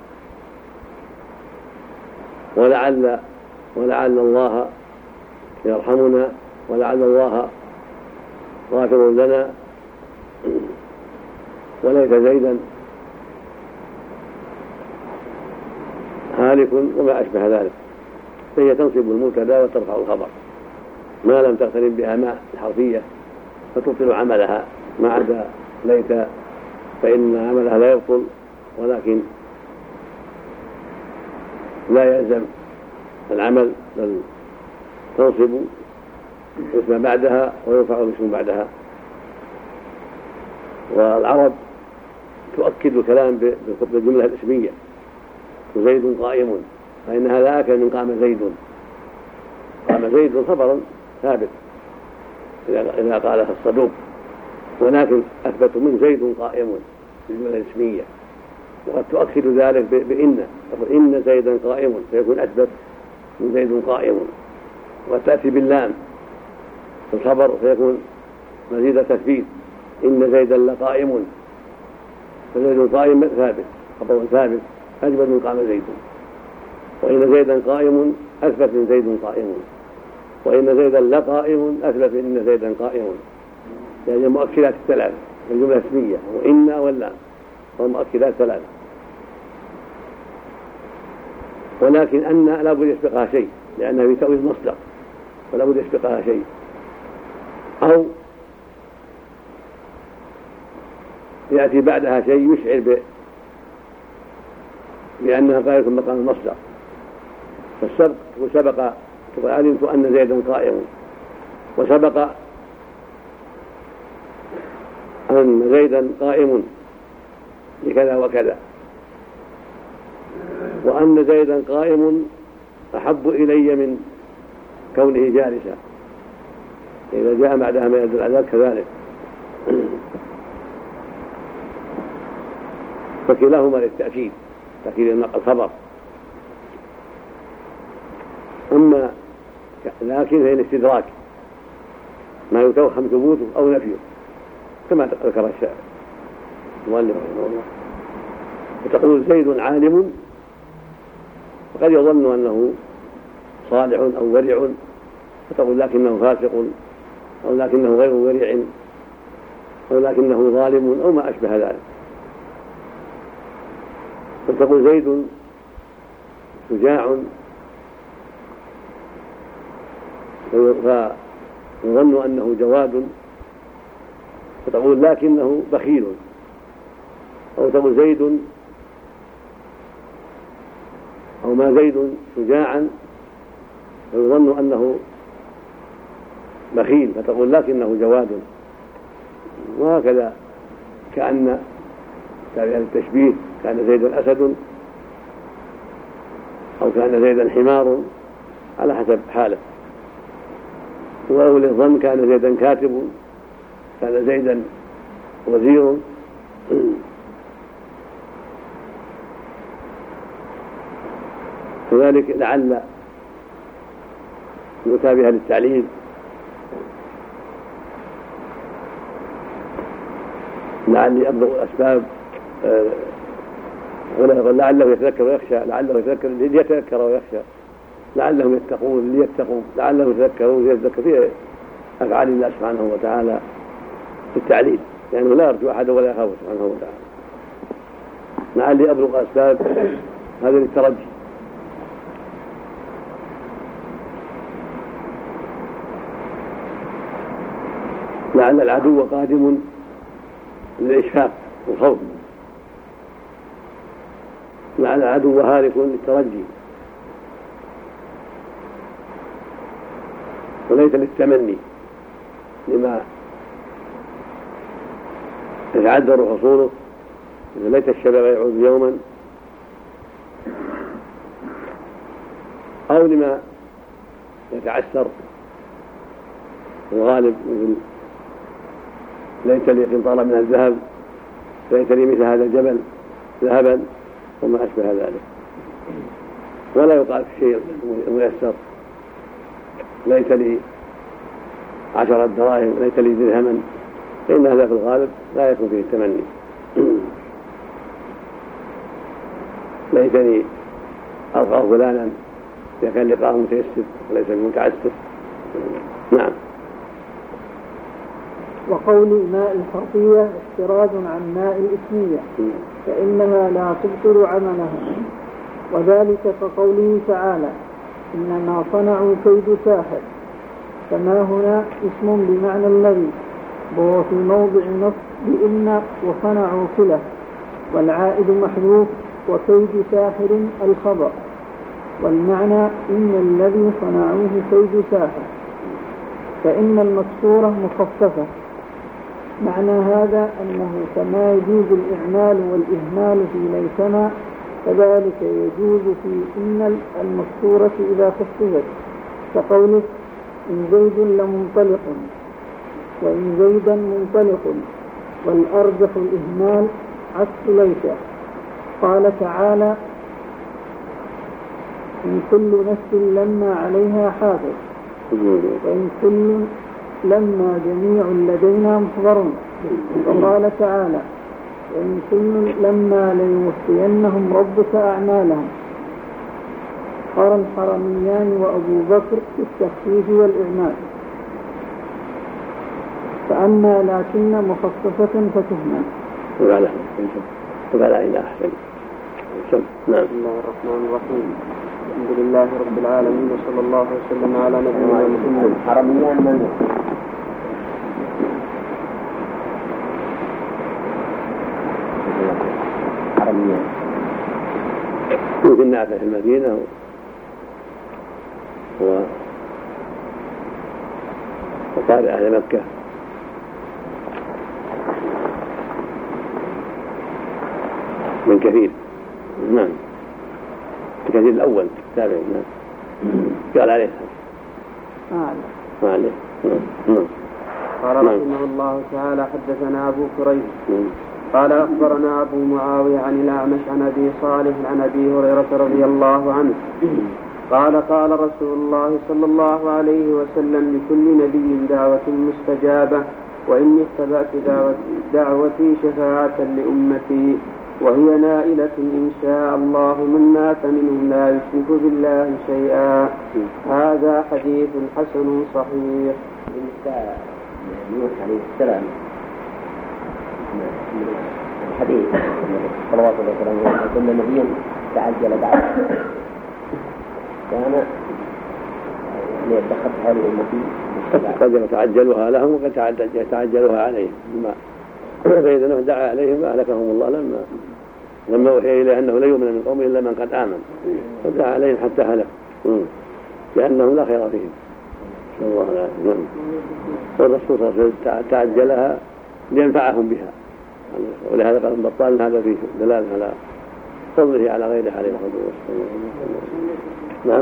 ولعل ولعل الله يرحمنا، ولعل الله غافر لنا، وليس زيدا هالك، وما أشبه ذلك. فهي تنصب المبتدا وترفع الخبر ما لم تقترن بها ماء الحرفية فتبطل عملها، ما عدا ليت فإن عملها لا يبطل، ولكن لا يلزم العمل، بل تنصب اسم بعدها ويرفع الاسم بعدها. والعرب تؤكد الكلام بالجملة الاسمية زيد قائم، فإنها لا أكل من قام زيد. قام زيد خبرا ثابت إذا قالها الصدوق، ولكن أثبت من زيد قائم بالجملة الاسمية. وقد تؤكد ذلك بإن، تقول إن زيدا قائم فيكون أثبت من زيد قائم. وقد تأتي باللام في الخبر فيكون مزيد تثبيت إن زيدا لقائم، فزيد قائم ثابت، خبر ثابت أجمل من قام زيد. وإن زيدا قائم أثبت من زيد قائم، وإن زيدا لقائم أثبت إن زيدا قائم. يعني المؤكدات الثلاث الجملة الاسمية وإن واللام والمؤكدات ثلاث. ولكن أن لا بد يسبقها شيء، لأنها في تأويل مصدر ولا بد يسبقها شيء، أو يأتي بعدها شيء يشعر بأنها قائمة مقام المصدر. فالسبق وسبق علمت أن زيدا قائم، وسبق أن زيدا قائم لكذا وكذا، وأن زيدا قائم أحب إلي من كونه جالسا، إذا جاء بعدها ما يدل على ذلك كذلك. فكلاهما للتأكيد، تأكيد الخبر. أما لكن هي الاستدراك، ما يتوهم ثبوته أو نفيه كما ذكر الشاعر المؤلف رحمه الله. وتقول زيد عالم، وقد يظن أنه صالح أو ورع، فتقول لكنه فاسق، أو لكنه غير ورع، أو لكنه ظالم، أو ما أشبه ذلك. فتقول زيد شجاع، فيظن أنه جواد، فتقول لكنه بخيل. أو تقول زيد أو ما زيد شجاعا، فيظن أنه بخيل، فتقول لكنه جواد. وهكذا كأن تابع التشبيه، كان زيدا أسد أو كان زيدا حمار، على حسب حاله. وأول الظن كان زيدا كاتب، كان زيدا وزير. كذلك لعل متابعة للتعليل، لعلي أبلغ الأسباب، لعله يتذكر ويخشى، لعله يتذكر ليتذكر ويخشى، لعلهم يتقون ليتقوا، لعلهم يتذكرون ليتذكر. في أفعال الله سبحانه وتعالى في التعليل، لأنه لا يرجو أحد ولا يخاف سبحانه وتعالى. لعلي أبلغ أسباب، هذا للترجي. لعل العدو قادم للإشفاق والخوف، لعل العدو هارك للترجي، وليس للتمني لما يتعذر حصوله، ليت الشباب يعود يوما، أو لما يتعسر الغالب، مثل ليت لي قنطارا من الذهب، ليت لي مثل هذا الجبل ذهبا، وما أشبه ذلك. ولا يقال في شيء ميسر، ليت لي عشرة دراهم، ليت لي درهما، فإن هذا في الغالب لا يكون فيه التمني. ليتني ألقى فلانا إذا كان لقاءه متيسر وليس متعسر. نعم. وقول ماء الحرفية احتراز عن ماء الإسمية، فإنها لا تبطل عملها، وذلك كقوله تعالى إنما صنعوا كيد ساحر، فما هنا اسم بمعنى الذي، وهو في موضع نصب بإن وصنعوا كله، والعائد محذوف، وكيد ساحر الخبر، والمعنى إن الذي صنعوه كيد ساحر، فإن المكسورة مخففة. معنى هذا أنه كما يجوز الإعمال والإهمال في ليتما، كذلك يجوز في إن المكسورة إذا خففت، كقوله إن زيد لمنطلق، وإن زيدا منطلق، والأرجح الإهمال عكس ليس. قال تعالى إن كل نفس لما عليها حافظ، وإن كل لما جميع لدينا محضرون. وقال تعالى وإن كل لما ليوفينهم ربك أعمالهم. قال الحرميان وأبو بكر في التخفيف والإعمال. فأما لكن مخصصة فتهمل. وعلى وعلى إلى أحسن. نعم. بسم الله الرحمن الرحيم. الحمد لله رب العالمين، وصلى الله وسلم على نبينا محمد. حرميان من حرميان يمكن نعرف في المدينة و وقارئ أهل مكة. من كثير. نعم. الكثير الأول تابع. نعم. قال عليه ما ما عليه. قال رحمه الله تعالى حدثنا أبو كريب قال أخبرنا أبو معاوية عن الأعمش عن أبي صالح عن أبي هريرة رضي الله عنه قال قال رسول الله صلى الله عليه وسلم لكل نبي دعوة مستجابة وإني اتبعت دعوتي شفاعة لأمتي وهي نائلة إن شاء الله من مات منهم لا يشرك بالله شيئا. هذا حديث حسن صحيح. نوح عليه السلام الحديث صلوات الله وسلامه عليه كل نبي تعجل دعوته كان يعني يتخذها لأمتي قد يتعجلها لهم وقد يتعجلها عليهم. فإذا نوح دعا عليهم أهلكهم الله لما لما وحي إليه أنه لا يؤمن من قومه إلا من قد آمن فدعا عليهم حتى هلكوا لأنهم لا خير فيهم. الله لا يؤمن. والرسول صلى الله عليه وسلم تعجلها لينفعهم بها ولهذا قال بطال هذا فيه دلالة على فضله على غيره عليه الصلاة والسلام. نعم.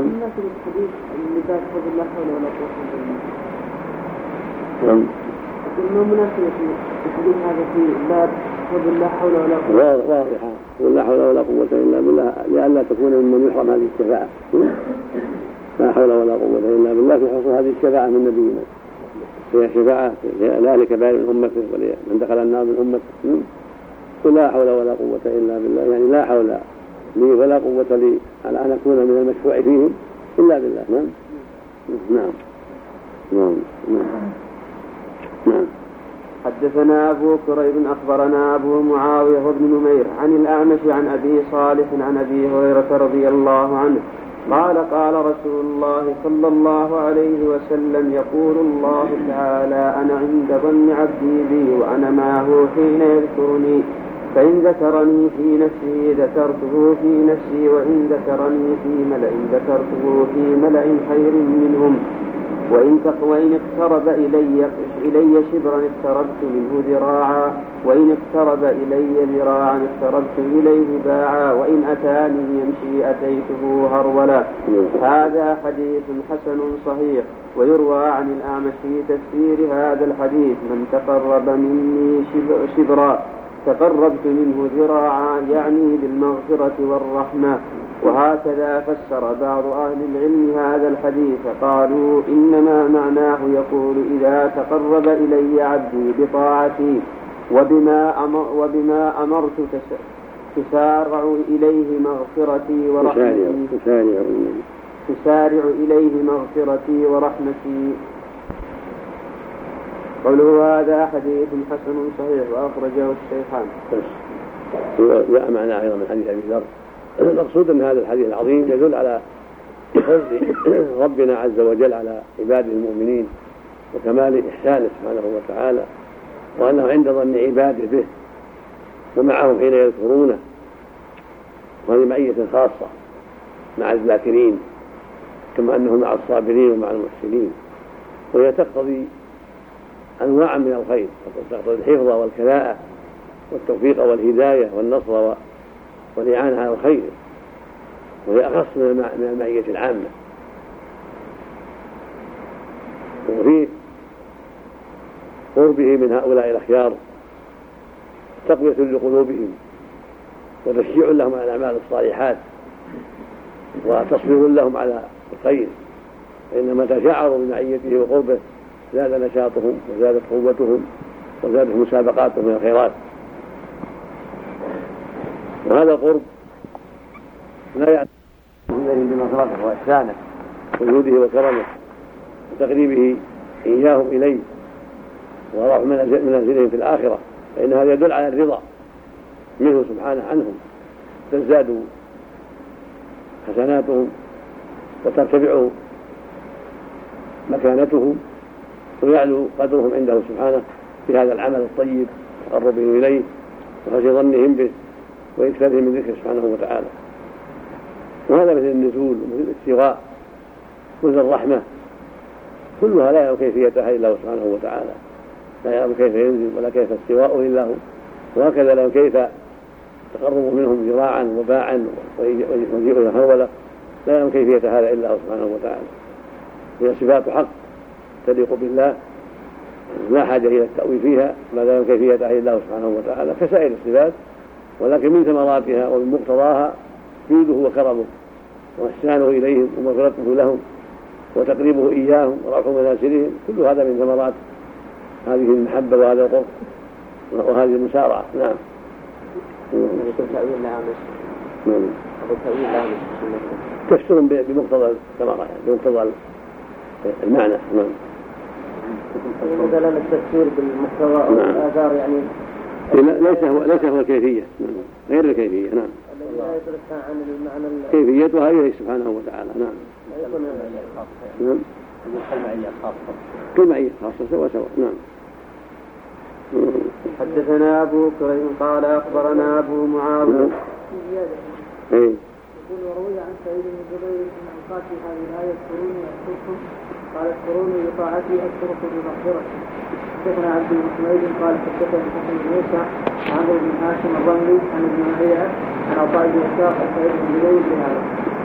نعم. ما مناسبة الحديث هذا في باب قل لا حول ولا قوة. واضحة قل لا حول ولا قوة إلا بالله لئلا تكون ممن يحرم هذه الشفاعة. لا حول ولا قوة إلا بالله في حصول هذه الشفاعة من نبينا. هي شفاعة لأهل كبائر من أمته ولمن دخل النار من أمته. قل لا حول ولا قوة إلا بالله يعني لا حول لي ولا قوة لي على أن أكون من المشفوع فيهم إلا بالله. نعم. نعم. نعم. نعم. نعم. حدثنا أبو كريب أخبرنا أبو معاوية بن نمير عن الأعمش عن أبي صالح عن أبي هريرة رضي الله عنه قال قال رسول الله صلى الله عليه وسلم يقول الله تعالى أنا عند ظن عبدي بي وأنا معه حين يذكرني فإن ذكرني في نفسي ذكرته في نفسي وإن ذكرني في ملأ ذكرته في ملأ خير منهم وإن وإن اقترب إلي إلي شبرا اقتربت منه ذراعا وإن اقترب إلي ذراعا اقتربت إليه باعا وإن أتاني يمشي أتيته هرولا. هذا حديث حسن صحيح. ويروى عن الأعمش في تفسير هذا الحديث من تقرب مني شبرا تقربت منه ذراعا يعني بالمغفرة والرحمة. وهكذا فسر بعض أهل العلم هذا الحديث قالوا إنما معناه يقول إذا تقرب إلي عبدي بطاعتي وبما, أمر وبما أمرت تسارع إليه مغفرتي ورحمتي تسارع إليه مغفرتي ورحمتي. قالوا هذا حديث حسن صحيح وأخرجه الشيخان. جاء معنا أيضا من حديث أبي ذر. المقصود أن هذا الحديث العظيم يدل على فضل ربنا عز وجل على عباده المؤمنين وكمال إحسانه سبحانه وتعالى وأنه عند ظن عباده به ومعهم حين يذكرونه وهذه معية خاصة مع الذاكرين كما أنه مع الصابرين ومع المحسنين وهي تقتضي أنواع من الخير تقتضي الحفظ والكلاءة والتوفيق والهداية والنصر والإعانة على الخير وهي أخص من المعية العامة. وفي قربه من هؤلاء الأخيار تقوية لقلوبهم وتشجيع لهم على الأعمال الصالحات وتصبير لهم على الخير فإنما تشعروا بمعيته وقربه زاد نشاطهم وزادت قوتهم وزادت مسابقاتهم من الخيرات. وهذا القرب لا يعتقد إليهم بمغفرته وإحسانه وجوده وكرمه وتقريبه إياهم إليه ورفع منازلهم في الآخرة فإن هذا يدل على الرضا منه سبحانه عنهم تزداد حسناتهم وترتفع مكانتهم ويعلو قدرهم عنده سبحانه في هذا العمل الطيب تقربهم إليه وحسن ظنهم به وإكثارهم من ذكر سبحانه وتعالى. وهذا مثل النزول ومثل الاستواء مثل الرحمة كلها لا يعلم كيفيتها إلا هو سبحانه وتعالى لا يعلم كيف ينزل ولا كيف استواءه إلا هو وهكذا لو كيف تقرب منهم ذراعا وباعا ويجيء هرولا لا يعلم كيفية هذا إلا هو سبحانه وتعالى. هي صفات حق تليق بالله لا حاجة إلى التأويل فيها ما دام كيفيتها إلا الله سبحانه وتعالى كسائر الصفات، ولكن من ثمراتها ومن مقتضاها جوده وكرمه وإحسانه إليهم ومغفرته لهم وتقريبه إياهم ورفع منازلهم، كل هذا من ثمرات هذه المحبة وهذا القرب وهذه المسارعة. نعم. تفسر بمقتضى الثمرة يعني بمقتضى المعنى. نعم. مثلا التفسير بالمقتضى أو الآثار يعني ليس هو ليس هو الكيفية، غير الكيفية. نعم. لا يترك عن المعنى كيفيتها إليه سبحانه وتعالى. نعم. نعم. المعية خاصة. المعية خاصة سوا سوا. نعم. حدثنا أبو كريم قال أخبرنا أبو معاوية. إيه. يقول وروي عن سعيد بن جبير من أوقات هذه الآية اذكروني أذكركم قال اذكروني بطاعتي أذكركم بمغفرتي. حدثنا عبد بن حميد قال حدثنا حسن بن موسى عن عمرو بن هاشم الرملي عن ابن معية عن عطاء بن يسار عن سعيد بن جبير بهذا.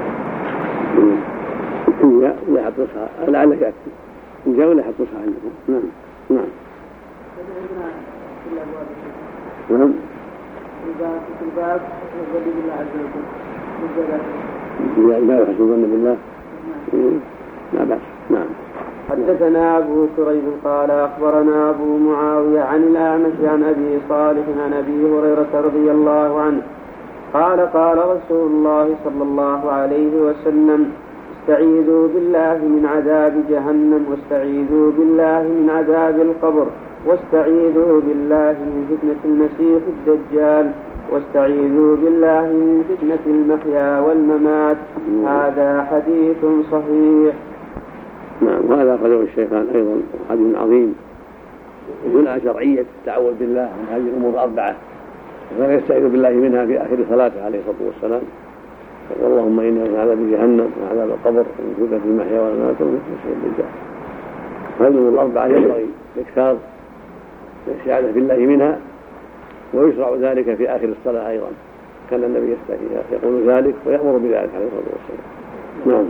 لا لا يحطها لعل يأتي إن جاء ولا يحطها عندكم. نعم. نعم. نعم. في الباب الذي بالله عز وجل لا يحسن ظن بالله لا بأس. نعم. حدثنا أبو كريب قال أخبرنا أبو معاوية عن الأعمش عن أبي صالح عن أبي هريرة رضي الله عنه قال قال رسول الله صلى الله عليه وسلم استعيذوا بالله من عذاب جهنم واستعيذوا بالله من عذاب القبر واستعيذوا بالله من فتنة المسيح الدجال واستعيذوا بالله من فتنة المحيا والممات. هذا حديث صحيح. نعم. وهذا أخرجه الشيخان أيضا حديث عظيم يدل شرعية التعوذ بالله من هذه الأمور الأربعة وكان يستعيذ بالله منها في آخر صلاته عليه الصلاة والسلام. اللهم إني من عذاب جهنم وعذاب القبر ومن فتنة المحيا والممات ومن فتنة الدجال. هذه الأمور الأربعة ينبغي الإكثار الاستعاذة بالله منها ويشرع ذلك في آخر الصلاة أيضا كان النبي يقول ذلك ويأمر بذلك عليه الصلاة والسلام. نعم.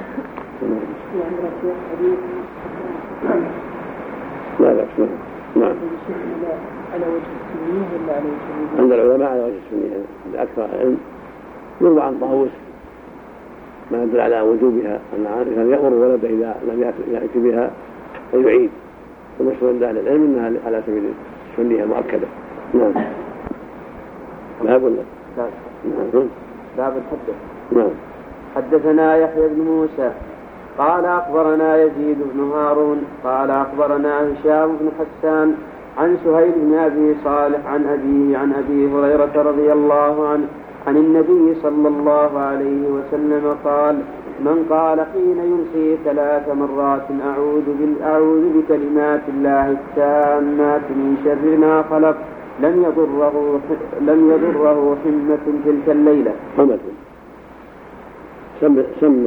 لا بأس. نعم. عند العلماء على وجه السنية أكثر العلم يروى عن طاووس ما يدل على وجوبها أن كان يأمر ولده إذا لم يأتي بها فيعيد، ومشهور عند أهل العلم أنها على سبيل السنية المؤكدة. نعم. ما أقول لك. نعم. باب الحدث. نعم. حدثنا يحيى بن موسى قال أخبرنا يزيد بن هارون قال أخبرنا هشام بن حسان عن سهيل بن أبي صالح عن أبيه عن أبي هريرة رضي الله عنه عن النبي صلى الله عليه وسلم قال من قال حين يمسي ثلاث مرات أعوذ, أعوذ بكلمات الله التامات من شر ما خلق لم يضره لم يضره حمة تلك الليلة. حمة سم سم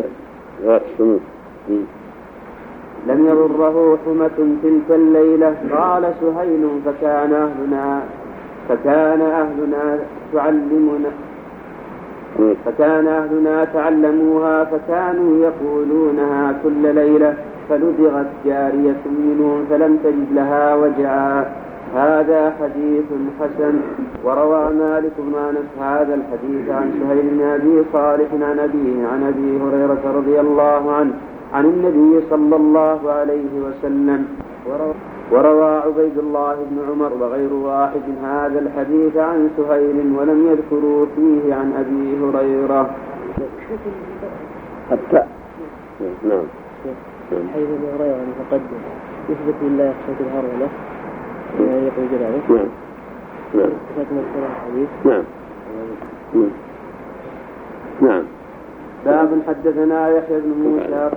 لم يضره حمة تلك الليلة. قال سهيل فكان أهلنا فكان أهلنا تعلمنا فكان أهلنا تعلموها فكانوا يقولونها كل ليلة فلدغت جارية منهم فلم تجد لها وجعا. هذا حديث حسن. وروى مالك بن أنس هذا الحديث عن سهيل بن أبي صالح عن أبيه عن أبي هريرة رضي الله عنه عن النبي صلى الله عليه وسلم. وروى عبيد الله بن عمر وغير واحد هذا الحديث عن سهيل ولم يذكروا فيه عن أبي هريرة. حتى نعم. حيث أبي هريرة المتقدم يثبت لله صوت الهرولة يقول جلاله. نعم. نعم. نعم. نعم. باب حدثنا يحيى بن موسى.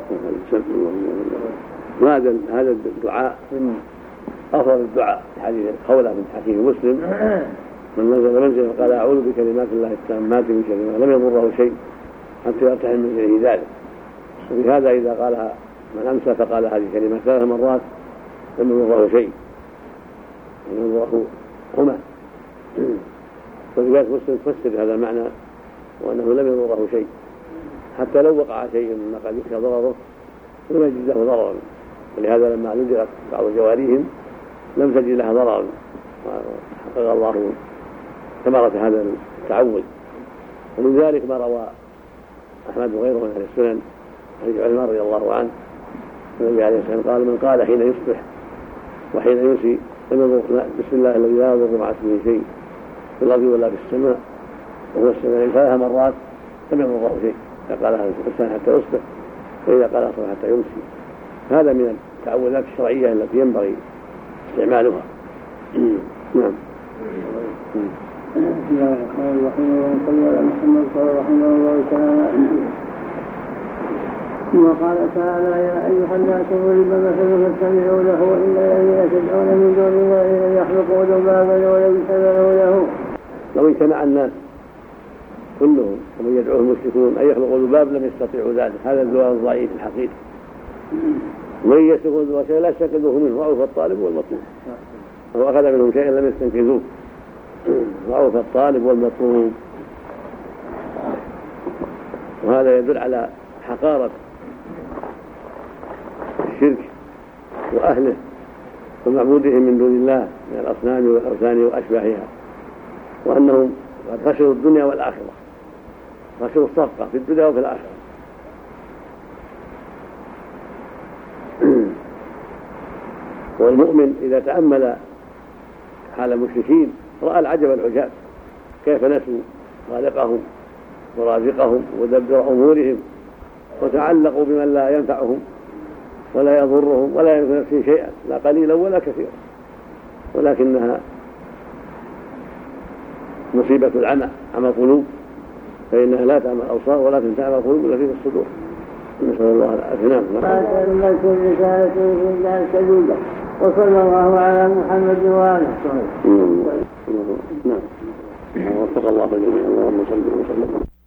وهذا هذا الدعاء من أفضل الدعاء حديث قوله من حكيم مسلم من نزل منزل قال أعوذ بكلمات الله التامات من شر ما لم يضره شيء حتى يرتحل من شره ذلك. وفي هذا إذا قالها من أمسى فقال هذه الكلمة ثلاث مرات لم يضره شيء لم يضره حمى. ورواية مسلم تفسر هذا المعنى وأنه لم يضره شيء حتى لو وقع شيء مما قد يخشى ضرره ولم يجد له ضررا، ولهذا لما نزلت بعض جواريهم لم تجد لها ضررا، وحقق الله ثمرة هذا التعود. ومن ذلك ما روى أحمد وغيره من أهل السنن عن عثمان رضي الله عنه النبي عليه الصلاة والسلام قال: من قال حين يصبح وحين يمسي لم يضر بسم الله الذي لا يضر مع اسمه شيء في الأرض ولا في السماء وهو السماء ثلاث مرات لم يضره شيء، إذا قالها الإنسان حتى يصبح وإذا قالها حتى يمسي. هذا من التعوذات الشرعية التي ينبغي استعمالها. نعم. بسم الله الرحمن الرحيم. اللهم صل على محمد رحمه الله تعالى. وقال تعالى: يا أيها الناس ضرب مثل فاستمعوا له إن الذين تدعون من دون الله لن يخلقوا ذبابا ولو اجتمعوا له. لو اجتمع الناس كلهم ومن يدعوه المشركون أن يخلقوا ذباب لم يستطيعوا ذلك، هذا الذباب الضعيف الحقيقي. ومن يستخدموا ذباب شيئا لا يستنقذوه منه، ضعف الطالب والمطلوب. هو أخذ منهم شيئا لم يستنقذوه، ضعف الطالب والمطلوب. وهذا يدل على حقارة الشرك وأهله ومعبودهم من دون الله من الأصنام والأوثان وأشباهها، وأنهم قد خسروا الدنيا والآخرة، خسروا الصفقة في الدنيا وفي الآخرة. والمؤمن إذا تأمل حال المشركين رأى العجب العجاب، كيف نسوا خالقهم ورازقهم ودبر أمورهم وتعلقوا بمن لا ينفعهم ولا يضرهم ولا يملك نفسه شيئا، لا قليلا ولا كثيرا. ولكنها مصيبة العمى، عمى القلوب، فإنها لا تعمى الأبصار ولكن تعمى القلوب التي في الصدور. نسأل الله العافية. وصلى الله على محمد وآله. نعم. وفق الله جميعا. اللهم صل وسلم.